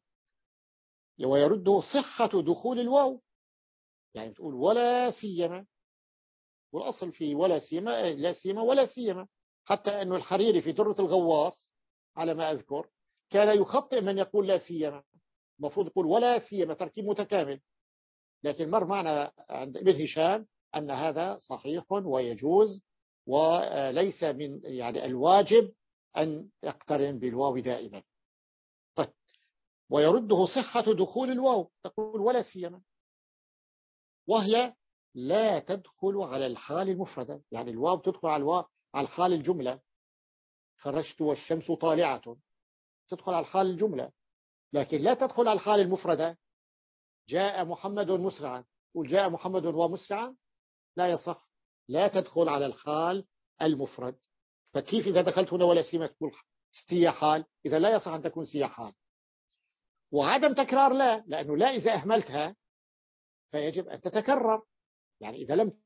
S1: ويرده صحة دخول الواو، يعني تقول ولا سيما، والأصل في ولا سيما لا سيما ولا سيما. حتى أن الحريري في درة الغواص على ما أذكر كان يخطئ من يقول لا سيما، المفروض يقول ولا سيما تركيب متكامل، لكن مر معنا عند ابن هشام أن هذا صحيح ويجوز، وليس من يعني الواجب أن يقترن بالواو دائما. طيب ويرده صحة دخول الواو، تقول ولا سيما، وهي لا تدخل على الحال المفردة، يعني الواو تدخل على الواو على الحال الجملة، خرجت والشمس طالعة، تدخل على الحال الجملة، لكن لا تدخل على الحال المفردة. جاء محمد مسرعا، وجاء محمد ومسرعا لا يصح، لا تدخل على الحال المفرد. فكيف إذا دخلت هنا ولا سيما تقول سيا حال؟ إذا لا يصح أن تكون سيا حال. وعدم تكرار لا، لأنه لا إذا أهملتها فيجب أن تتكرر، يعني إذا لم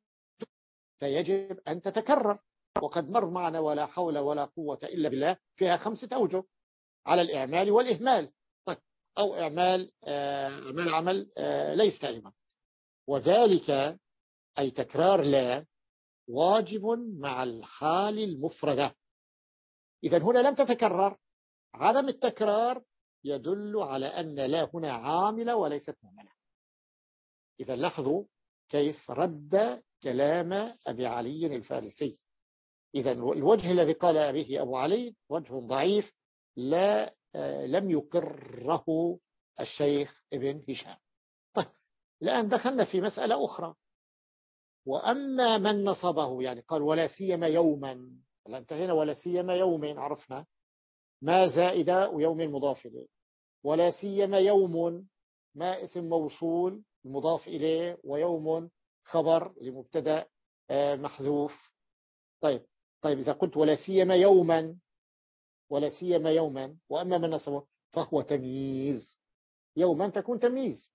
S1: فيجب أن تتكرر. وقد مر معنا ولا حول ولا قوة إلا بالله فيها خمسة أوجه على الإعمال والإهمال، طيب أو إعمال إعمال عمل ليس دائما، وذلك أي تكرار لا واجب مع الحال المفردة. إذا هنا لم تتكرر، عدم التكرار يدل على أن لا هنا عاملة وليست مهملة. إذا لاحظوا كيف رد كلام أبي علي الفارسي. إذا الوجه الذي قال به أبو علي وجه ضعيف، لا لم يقره الشيخ ابن هشام. طيب الآن دخلنا في مسألة أخرى، وأما من نصبه، يعني قال ولا سيما يوما، انتهينا ولا سيما يوم، عرفنا ما زائدة ويوم مضاف إليه، ولا سيما يوم ما اسم موصول مضاف إليه، ويوم خبر لمبتدا محذوف. طيب طيب إذا قلت ولا سيما يوما، ولا سيما يوما، وأما من نصبه فهو تمييز، يوما تكون تمييز،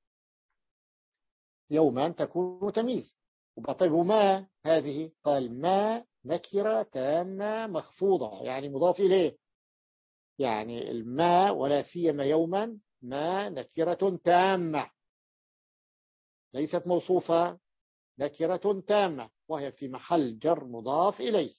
S1: يوما تكون تمييز. طيب وما هذه؟ قال ما نكرة تامة مخفوضة، يعني مضاف إليه، يعني الماء ولا سيما يوما ما نكرة تامة ليست موصوفة، نكرة تامة، وهي في محل جر مضاف إليه.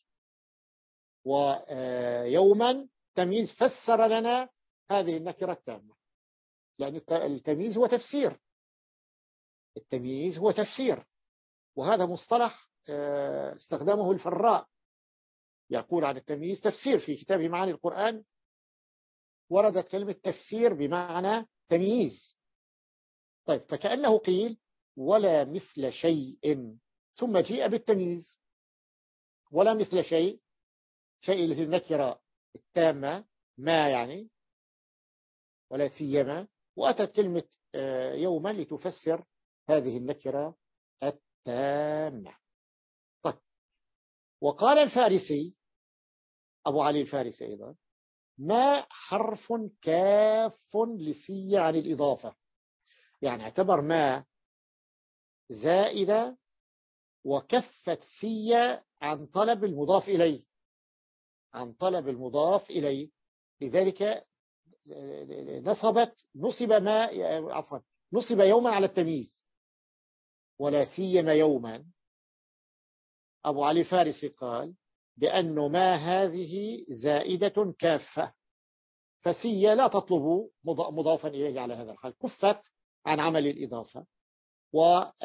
S1: ويوما تمييز فسر لنا هذه النكرة التامة، لأن التمييز هو تفسير، التمييز هو تفسير، وهذا مصطلح استخدمه الفراء، يقول عن التمييز تفسير. في كتابه معاني القرآن وردت كلمة تفسير بمعنى تمييز. طيب فكأنه قيل ولا مثل شيء، ثم جيء بالتمييز، ولا مثل شيء، شيء اللي هي النكرة التامة ما يعني، ولا سيما، وأتت كلمة يوما لتفسر هذه النكرة التامة. طيب وقال الفارسي أبو علي الفارسي أيضا ما حرف كاف لسي عن الإضافة، يعني اعتبر ما زائدة وكفت سي عن طلب المضاف إليه، عن طلب المضاف إليه، لذلك نصبت نصب ما عفوا نصب يوما على التمييز، ولا سيما يوما. أبو علي الفارسي قال بأن ما هذه زائدة كافة، فسي لا تطلب مضافا إليه على هذا الحال، كفت عن عمل الإضافة. ويوما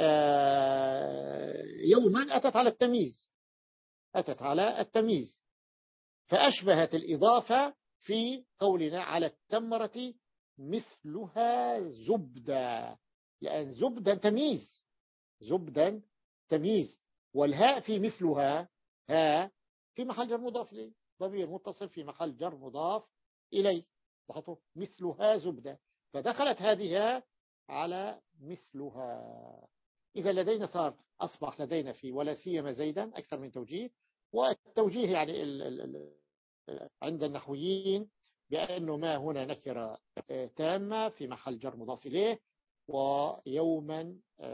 S1: أتت على التمييز، أتت على التمييز، فأشبهت الإضافة في قولنا على التمرة مثلها زبدا، لأن زبدا تمييز، زبدا تمييز، والهاء في مثلها ها في محل جر مضاف إليه، ضمير متصل في محل جر مضاف إليه، لاحظوا مثلها زبدة، فدخلت هذه على مثلها. إذا لدينا صار أصبح لدينا في ولا سيما زيدا أكثر من توجيه. والتوجيه يعني ال ال ال عند النحويين بأنه ما هنا نكرة تامة في محل جر مضاف إليه، ويوما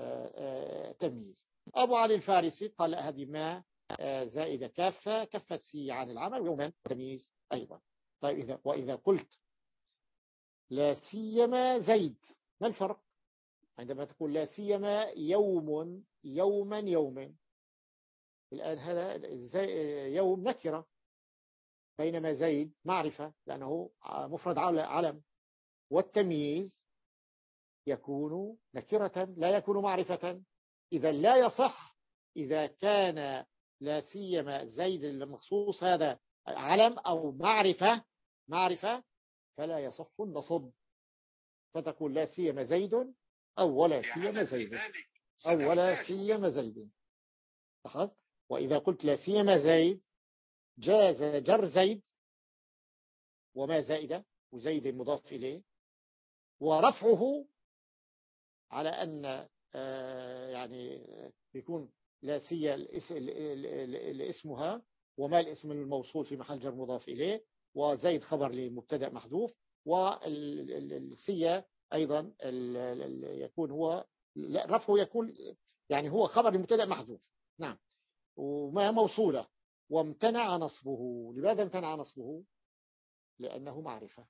S1: تمييز. أبو علي الفارسي قال هذه ما زائدة كافة، كفت سي عن العمل، ويوما تمييز أيضا. طيب إذا وإذا قلت لا سيما زيد، ما الفرق عندما تقول لا سيما يوم يوما يوما؟ الآن هذا يوم نكرة، بينما زيد معرفة لأنه مفرد علم، والتمييز يكون نكرة لا يكون معرفة. إذا لا يصح إذا كان لا سيما زيد المخصوص هذا علم أو معرفة معرفة فلا يصح النصب، فتقول لا سيما زيد أو ولا سيما زيد أو ولا سيما زيد. وإذا قلت لا سيما زيد جاز جر زيد وما زائدة وزيد مضاف إليه، ورفعه على أن يعني يكون لا سي اسمها وما الاسم الموصول في محل جر مضاف إليه، وزيد خبر لمبتدأ محذوف، والسي أيضا يكون هو رفعه يكون يعني هو خبر لمبتدأ محذوف. نعم، وما موصولة، وامتنع نصبه. لماذا امتنع نصبه؟ لأنه معرفة،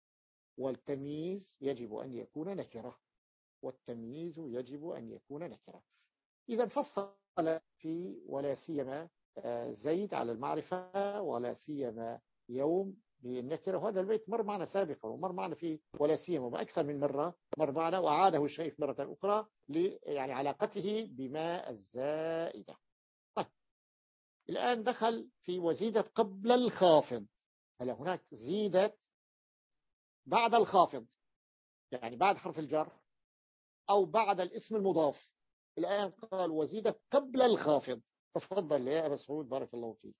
S1: والتمييز يجب أن يكون نكرة، والتمييز يجب أن يكون نكرة. إذا فصل في ولا سيما زيد على المعرفة، ولا سيما يوم بالنكرة. وهذا البيت مر معنا سابقا، ومر معنا في ولا سيما أكثر من مرة، مر معنا وأعاده الشيخ مرة أخرى يعني علاقته بما الزائدة. طيب الآن دخل في وزيدت قبل الخافض. هل هناك زيدت بعد الخافض يعني بعد حرف الجر أو بعد الاسم المضاف؟ الآن قال وزيدت قبل الخافض. تفضل يا أبا سعود بارك الله فيك.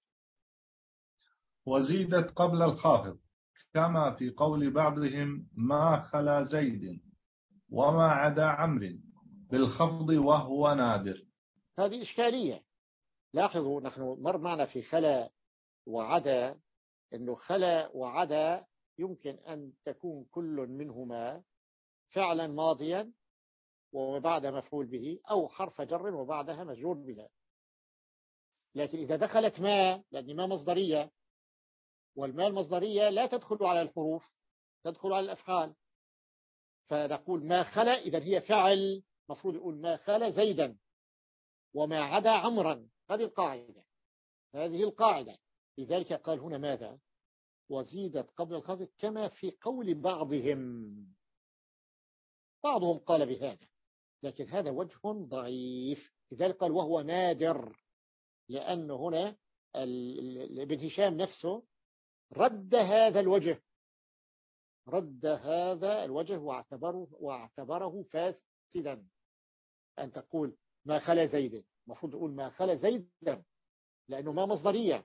S2: وزيدت قبل الخافض كما في قول بعضهم ما خلا زيد وما عدا عمرو بالخفض وهو نادر.
S1: هذه إشكالية. لاحظوا نحن مر معنا في خلا وعدا أنه خلا وعدا يمكن أن تكون كل منهما فعلا ماضيا وبعد مفعول به، أو حرف جر وبعدها مجرور بها. لكن إذا دخلت ما، لأن ما مصدرية، والما المصدرية لا تدخل على الحروف، تدخل على الأفعال، فنقول ما خلا إذا هي فعل، مفروض يقول ما خلا زيدا وما عدا عمرا. هذه القاعدة، هذه القاعدة. لذلك قال هنا ماذا؟ وزيدت قبل الخافض كما في قول بعضهم. بعضهم قال بهذا، لكن هذا وجه ضعيف. لذلك قال وهو نادر، لأنه هنا ابن هشام نفسه رد هذا الوجه، رد هذا الوجه واعتبره, واعتبره فاسدا. أن تقول ما خلا زيد، المفروض تقول ما خلا زيدا، لأنه ما مصدرية،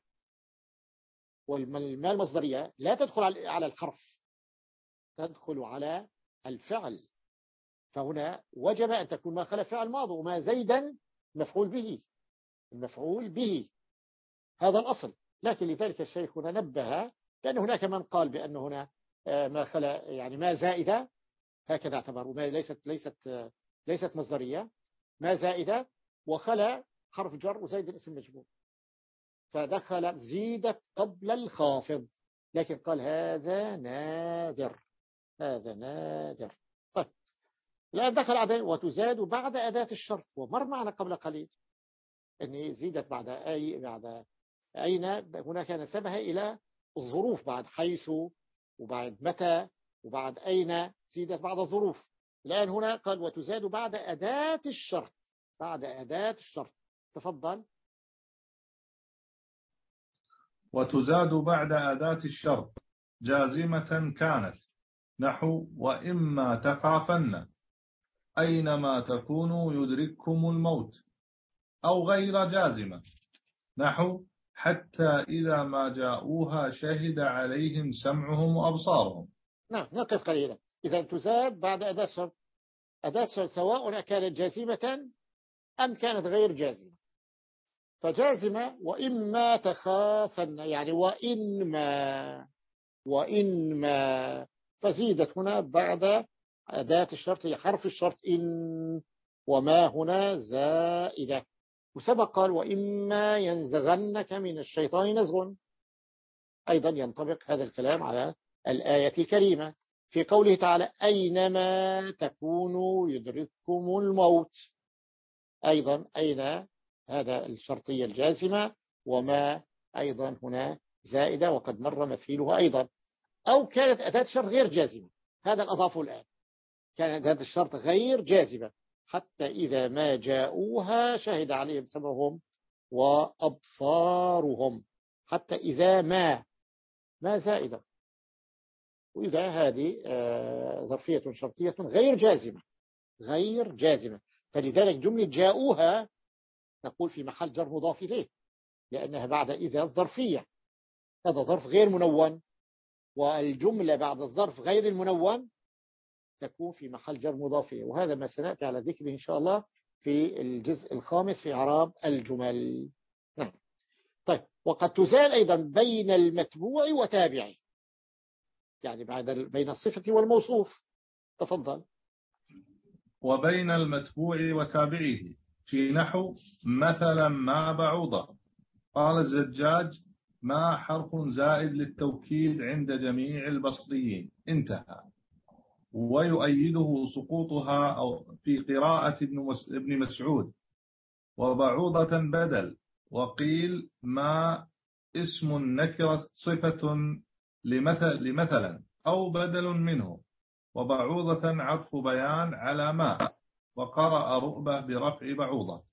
S1: والما المصدرية لا تدخل على الحرف، تدخل على الفعل. فهنا وجب أن تكون ما خلا فعل ماضي، وما زيدا مفعول به، المفعول به، هذا الأصل. لكن لذلك الشيخ هنا نبه، لأن هناك من قال بأن هنا ما خلا يعني ما زائدة، هكذا اعتبروا ما ليست ليست ليست مصدرية، ما زائدة وخلا حرف جر وزيد اسم مجموع، فدخل زيدت قبل الخافض. لكن قال هذا نادر، هذا نادر. طيب الآن دخل عدد وتزاد بعد أداة الشرط، ومر معنا قبل قليل أن زيدت بعد أي بعد أين، هناك نسبها إلى الظروف، بعد حيث وبعد متى وبعد أين، زيدت بعد الظروف. الآن هنا قال وتزاد بعد أداة الشرط، بعد أداة الشرط. تفضل.
S2: وتزاد بعد أداة الشرط جازمة كانت، نحو وإما تخافن أينما تكونوا يدرككم الموت، أو غير جازمة، نحو حتى إذا ما جاءوها شهد عليهم سمعهم وأبصارهم.
S1: نعم نقف قليلا. إذا تزاد بعد أداة الشرط، أداة الشرط سواء كانت جازمة أم كانت غير جازمة؟ فجازمة وإما تخافن، يعني وإنما وإنما، فزيدت هنا بعد أداة الشرط، هي حرف الشرط إن، وما هنا زائدة. وسبق قال وإما ينزغنك من الشيطان نزغ، أيضا ينطبق هذا الكلام على الآية الكريمة في قوله تعالى أينما تكونوا يدرككم الموت. أيضا أين هذا الشرطية الجازمة، وما أيضا هنا زائدة وقد مر مثيلها أيضا. أو كانت أداة شرط غير جازمة، هذا الأضافه الآن، كانت أداة الشرط غير جازمة، حتى إذا ما جاءوها شهد عليهم سمعهم وأبصارهم، حتى إذا ما ما زائدة. وإذا هذه ظرفية شرطية غير جازمة غير جازمة فلذلك جملة جاءوها نقول في محل جر مضاف إليه، لأنها بعد إذا الظرفية، هذا ظرف غير منون، والجملة بعد الظرف غير المنون تكون في محل جر مضاف إليه، وهذا ما سنأتي على ذكره إن شاء الله في الجزء الخامس في إعراب الجمل. نعم. طيب، وقد تزال أيضا بين المتبوع وتابعه، يعني بعد بين الصفة والموصوف. تفضل.
S2: وبين المتبوع وتابعه في نحو مثلا ما بعوضة. قال الزجاج ما حرف زائد للتوكيد عند جميع البصريين، انتهى. ويؤيده سقوطها أو في قراءة ابن مسعود وبعوضة بدل. وقيل ما اسم نكرة صفة لمثل لمثلا أو بدل منه، وبعوضة عطف بيان على ما. وقرأ رؤبة برفع بعوضة.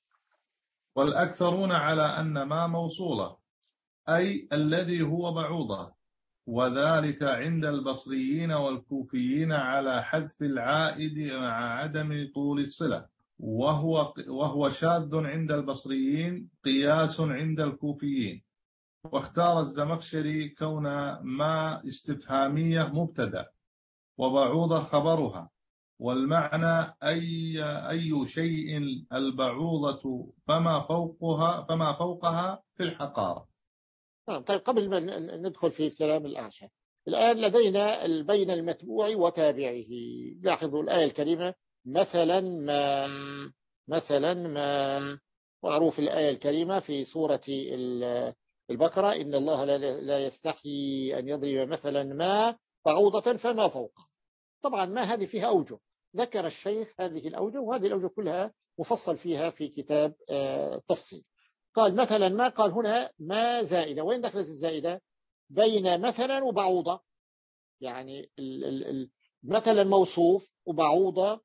S2: والأكثرون على أن ما موصولة، أي الذي هو بعوضة، وذلك عند البصريين والكوفيين على حذف العائد مع عدم طول الصلة، وهو, وهو شاذ عند البصريين قياس عند الكوفيين. واختار الزمخشري كون ما استفهامية مبتدأ وبعوضة خبرها، والمعنى أي, أي شيء البعوضة فما فوقها, فما فوقها في الحقارة.
S1: نعم. طيب، قبل ما ندخل في كلام الأعشى، الآن لدينا بين المتبوع وتابعه. لاحظوا الآية الكريمة مثلا ما مثلا ما معروف الآية الكريمة في سورة البقرة إن الله لا يستحي أن يضرب مثلا ما بعوضة فما فوقها. طبعا ما هذه فيها أوجه، ذكر الشيخ هذه الأوجه، وهذه الأوجه كلها مفصل فيها في كتاب تفصيل. قال مثلا ما، قال هنا ما زائدة. وين دخلت الزائدة؟ بين مثلا وبعوضة، يعني ال ال ال مثلا موصوف وبعوضة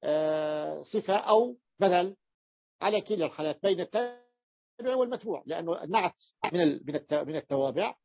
S1: صفة أو بدل، على كلا الحالات بين التابع والمتبوع، لأنه النعت من من التوابع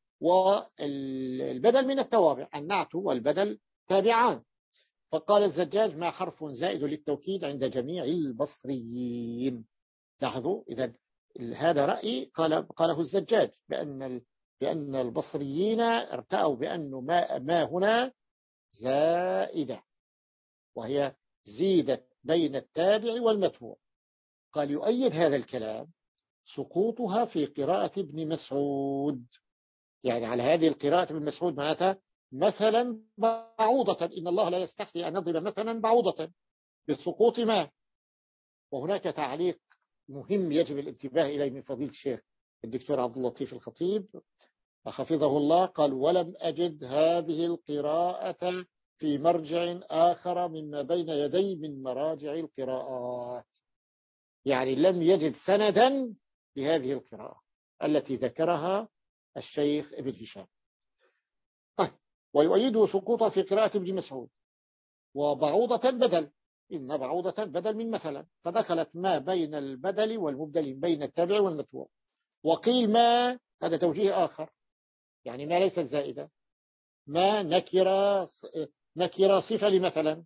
S1: والبدل من التوابع، النعت والبدل تابعان. فقال الزجاج ما حرف زائد للتوكيد عند جميع البصريين. لاحظوا إذا هذا رأي قال قاله الزجاج بأن بأن البصريين ارتأوا بأن ما, ما هنا زائدة، وهي زيدت بين التابع والمتبوع. قال يؤيد هذا الكلام سقوطها في قراءة ابن مسعود، يعني على هذه القراءة ابن مسعود معناتها مثلا بعوضة، إن الله لا يستحي أن يضرب مثلا بعوضة، بسقوط ما. وهناك تعليق مهم يجب الانتباه إليه من فضيلة الشيخ الدكتور عبد اللطيف الخطيب حفظه الله، قال ولم أجد هذه القراءة في مرجع آخر مما بين يدي من مراجع القراءات، يعني لم يجد سندا لهذه القراءة التي ذكرها الشيخ ابن هشام. طيب، ويؤيده سقوطا في قراءة ابن مسعود وبعوضة بدل، إن بعوضة بدل من مثلا، فدخلت ما بين البدل والمبدل بين التابع والمتبوع. وقيل ما، هذا توجيه آخر، يعني ما ليست زائدة، ما نكرة نكرة صفة لمثلا،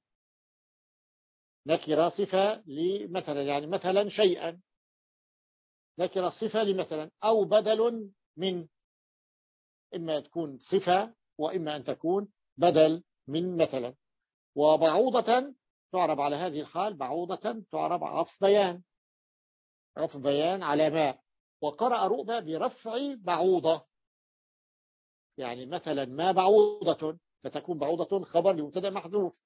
S1: نكرة صفة لمثلا يعني مثلا شيئا، نكرة صفة لمثلا، أو بدل من، إما تكون صفة وإما أن تكون بدل من مثلا. وبعوضة تعرب على هذه الحال بعوضة تعرب عطف بيان، عطف بيان على ما. وقرأ رؤبة برفع بعوضة، يعني مثلا ما بعوضة، فتكون بعوضة خبر لمبتدأ محذوف،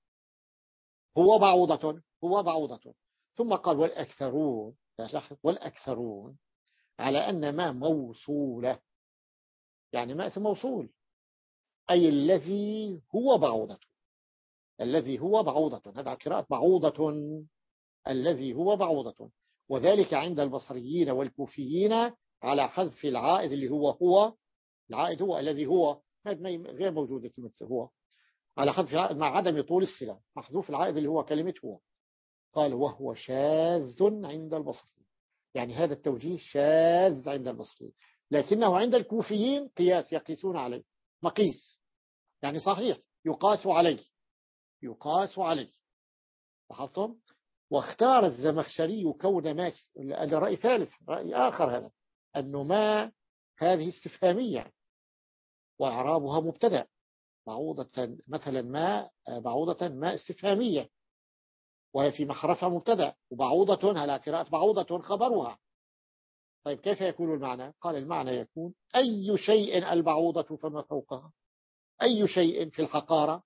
S1: هو بعوضة، هو بعوضة. ثم قال والأكثرون، لاحظ والأكثرون على أن ما موصولة، يعني ما اسم موصول، أي الذي هو بعوضة، الذي هو بعوضة، هذا قراءة بعوضة، الذي هو بعوضة. وذلك عند البصريين والكوفيين على حذف العائد اللي هو هو، العائد هو الذي هو، غير موجودة كلمة هو، على حذف العائد مع عدم طول الصلة، محذوف العائد اللي هو كلمة هو. قال وهو شاذ عند البصريين، يعني هذا التوجيه شاذ عند البصريين، لكنه عند الكوفيين قياس، يقيسون عليه، مقيس، يعني صحيح يقاس عليه، يقاس عليه. لاحظتم؟ واختار الزمخشري كون ما، هذا رأي ثالث، رأي آخر، هذا أنه ما هذه استفهامية وإعرابها مبتدأ، بعوضة مثلا ما بعوضة ما استفهامية وهي في محرفها مبتدأ، وبعوضة على قراءة بعوضة خبرها. طيب كيف يكون المعنى؟ قال المعنى يكون أي شيء البعوضة فما فوقها، أي شيء في الحقارة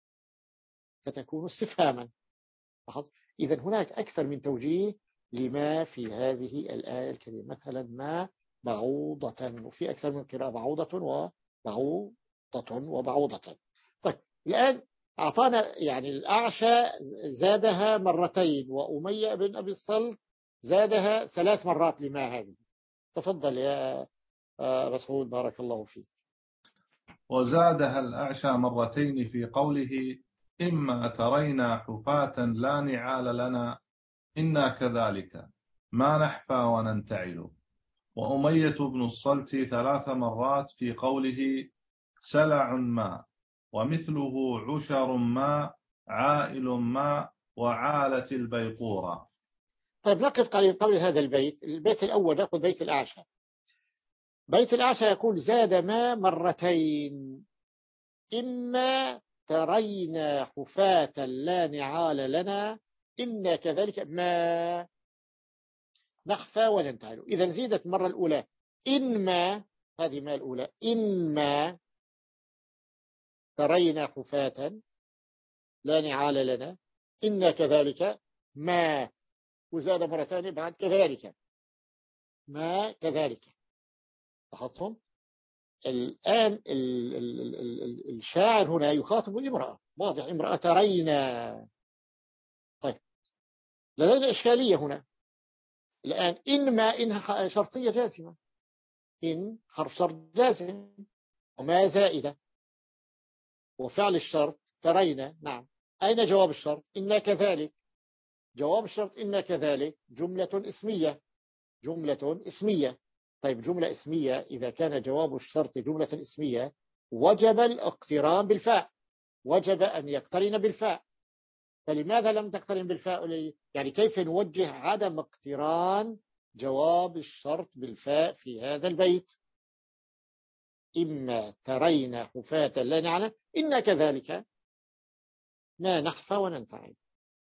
S1: فتكون استفهاما. إذن هناك أكثر من توجيه لما في هذه الآية الكريمة، مثلا ما بعوضة، وفي أكثر من قراءة بعوضة وبعوضة وبعوضة. طيب الآن أعطانا يعني الأعشى زادها مرتين، وأمية بن أبي الصلت زادها ثلاث مرات لما هذه. تفضل يا مسعود بارك الله فيك.
S2: وزادها الأعشى مرتين في قوله إما ترينا حفاة لا نعال لنا إنا كذلك ما نحفى وننتعل. وأمية بن الصلت ثلاث مرات في قوله سلع ما، ومثله عشر ما، عائل ما، وعالة البيقورة.
S1: طيب نقف قليل قبل هذا البيت. البيت الأول نأخذ بيت الأعشى. بيت الأعشى يقول زاد ما مرتين، إما ترينا حفاة لا نعال لنا إنا كذلك ما نحفى وننتعل. إذا زيدت المرة الأولى إنما، هذه ما الأولى، إنما ترينا حفاة لا نعال لنا إنا كذلك ما، وزاد مرة ثانية بعد كذلك ما كذلك. لاحظتم؟ الآن الشاعر هنا يخاطب امرأة، واضح امرأة ترينا. طيب لدينا إشكالية هنا الآن، إن ما إن شرطية جازمة، إن حرف شرط جازم، وما زائدة، وفعل الشرط ترينا. نعم، أين جواب الشرط؟ إن كذلك. جواب الشرط إن كذلك جملة اسمية، جملة اسمية. طيب جملة اسمية إذا كان جواب الشرط جملة اسمية وجب الاقتران بالفاء، وجب أن يقترن بالفاء. فلماذا لم تقترن بالفاء؟ يعني كيف نوجه عدم اقتران جواب الشرط بالفاء في هذا البيت؟ إما ترين حفاة لا نعلم إنا كذلك ما نحفى وننتعل.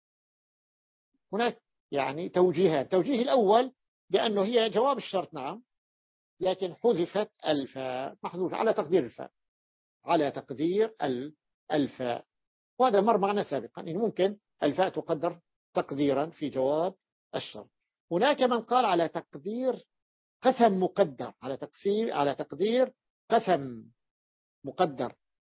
S1: هناك يعني توجيهات. توجيه الأول بأنه هي جواب الشرط نعم، لكن حذفت الفاء، محذوف على تقدير الفاء، على تقدير الفاء. وهذا مر معنا سابقا إن ممكن الفاء تقدر تقديرا في جواب الشرط. هناك من قال على تقدير قسم مقدر، على تقسيم على تقدير قسم مقدر،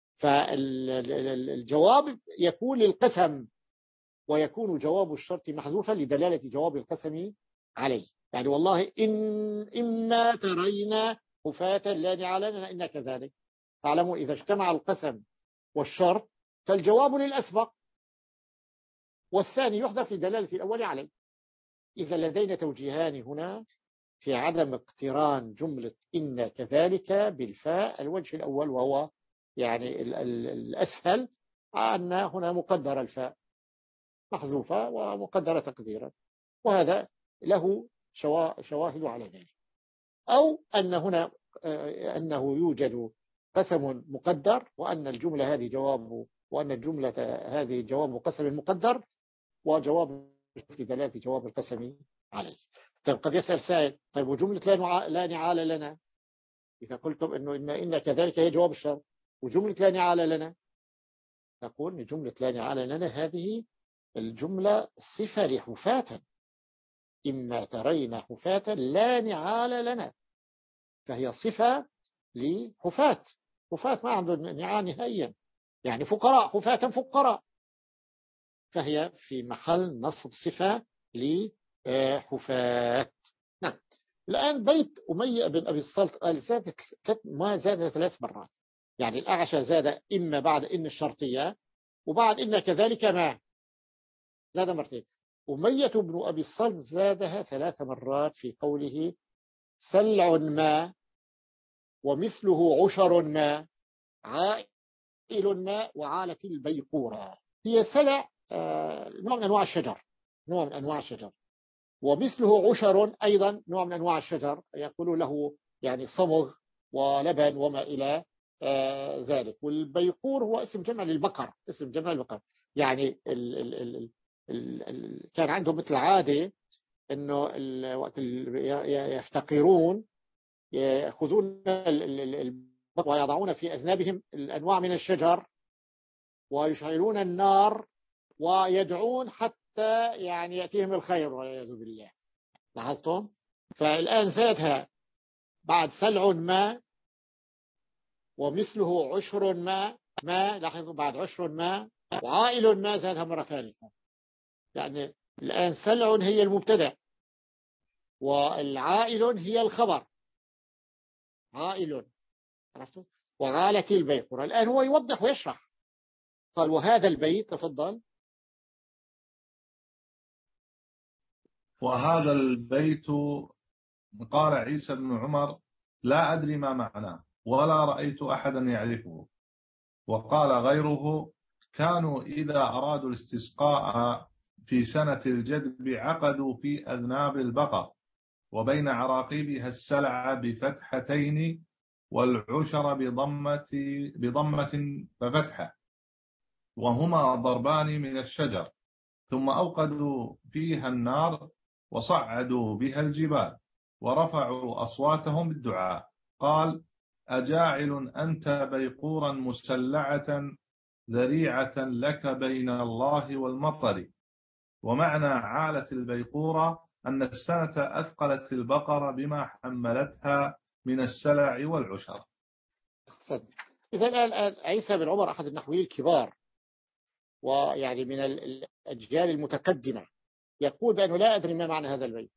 S1: فالجواب يكون للقسم ويكون جواب الشرط محذوفا لدلالة جواب القسم عليه. يعني والله إن إما ترينا حفاة لا نعال لنا إن كذلك. تعلمون إذا اجتمع القسم والشرط فالجواب للأسبق، والثاني يحذف لدلالة الأول عليه. إذا لدينا توجيهان هنا في عدم اقتران جملة إن كذلك بالفاء. الوجه الأول وهو يعني الأسهل أن هنا مقدر الفاء محذوفة ومقدرة تقديرا، وهذا له شواهد على ذلك. أو أن هنا أنه يوجد قسم مقدر وأن الجملة هذه جواب، وأن الجملة هذه جواب قسم مقدر وجواب في دلالة جواب القسم عليه. طيب قد يسأل سائل طيب وجملة لا, نع... لا نعال لنا إذا قلتم إنه إن, إن كذلك هي جواب الشرط وجملة لا نعال لنا نقول إن جملة لا نعال لنا هذه الجملة صفة لحفاة إما ترين حفاة لا نعال لنا فهي صفة لحفاة حفاة ما عنده نعال نهائيا يعني فقراء حفاة فقراء فهي في محل نصب صفة لحفاة. نعم. الآن بيت أمية بن أبي الصلت قال زادت ما زاد ثلاث مرات يعني الأعشى زاد إما بعد إن الشرطية وبعد إن كذلك ما زاد مرتين. أمية بن أبي الصلت زادها ثلاث مرات في قوله سلع ما ومثله عشر ما عائل ما وعالة البيقورة هي سلع نوع من أنواع الشجر نوع من أنواع الشجر ومثله عشر أيضا نوع من أنواع الشجر يقول له يعني صمغ ولبن وما إلى ذلك. والبيقور هو اسم جمع للبقر اسم جمع للبقر يعني ال ال ال ال ال كان عندهم مثل عادة أنه وقت يفتقرون يأخذون البقر ويضعون في أذنابهم الأنواع من الشجر ويشعلون النار ويدعون حتى يعني يأتيهم الخير والعياذ بالله. لاحظتم؟ فالآن زادها بعد سلع ما ومثله عشر ما ما لاحظوا بعد عشر ما وعائل ما زادها مرة ثالثة يعني الآن سلع هي المبتدأ والعائل هي الخبر عائل عرفتوا وعالة البيقورة. الآن هو يوضح ويشرح قال وهذا البيت تفضل
S2: وهذا البيت قال عيسى بن عمر لا أدري ما معناه ولا رأيت أحدا يعرفه. وقال غيره كانوا إذا أرادوا الاستسقاء في سنة الجدب عقدوا في أذناب البقر وبين عراقيبها السلع بفتحتين والعشر بضمة, بضمة ففتحة وهما ضربان من الشجر ثم أوقدوا فيها النار وصعدوا بها الجبال ورفعوا أصواتهم بالدعاء. قال أجاعل أنت بيقورا مسلعة ذريعة لك بين الله والمطر. ومعنى عالة البيقورة أن السنة أثقلت البقرة بما حملتها من السلع والعشر.
S1: إذا الآن عيسى بن عمر أحد النحويين الكبار ويعني من الأجيال المتقدمة يقول بأنه لا أدري ما معنى هذا البيت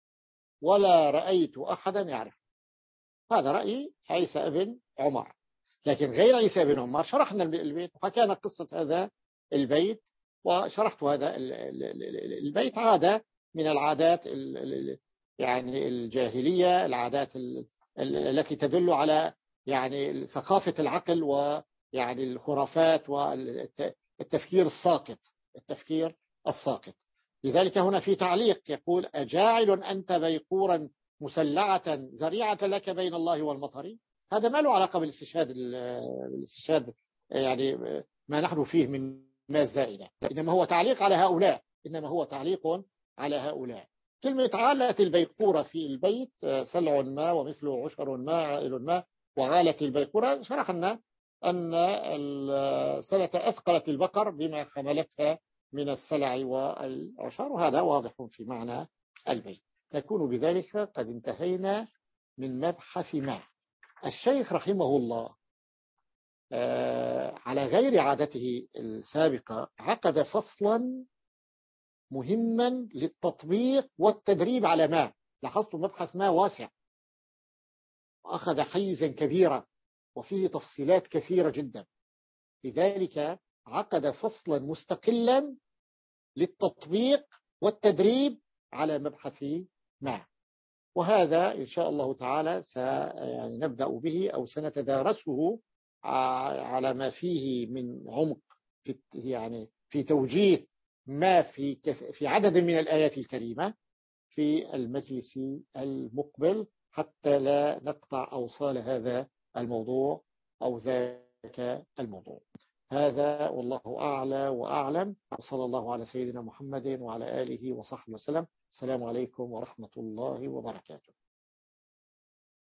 S1: ولا رأيت أحدا يعرف. هذا رأي عيسى بن عمر لكن غير عيسى بن عمر شرحنا البيت وحكينا قصة هذا البيت وشرحت هذا البيت عادة من العادات يعني الجاهلية العادات التي تدل على يعني ثقافة العقل ويعني الخرافات والتفكير الساقط التفكير الساقط. لذلك هنا في تعليق يقول أجاعل أنت بيقورا مسلعة ذريعة لك بين الله والمطر. هذا ما له علاقة بالاستشهاد الاستشهاد يعني ما نحن فيه من ما الزائدة إنما هو تعليق على هؤلاء إنما هو تعليق على هؤلاء. كلمة عالة البيقورة في البيت سلع ما ومثله عشر ما عائل ما وعالة البيقورة شرحنا أن السنة أثقلت البقر بما حملتها من السلع والعشر وهذا واضح في معنى البيت. نكون بذلك قد انتهينا من مبحث ما. الشيخ رحمه الله على غير عادته السابقة عقد فصلا مهما للتطبيق والتدريب على ما. لاحظت مبحث ما واسع وأخذ حيزا كبيرا وفيه تفصيلات كثيرة جدا لذلك عقد فصلا مستقلا للتطبيق والتدريب على مبحث ما وهذا إن شاء الله تعالى سنبدأ به أو سنتدارسه على ما فيه من عمق في يعني في توجيه ما في في عدد من الآيات الكريمة في المجلس المقبل حتى لا نقطع أوصال هذا الموضوع أو ذاك الموضوع. هذا والله أعلى وأعلم، وصلى الله على سيدنا محمد وعلى آله وصحبه وسلم. السلام عليكم ورحمة الله وبركاته.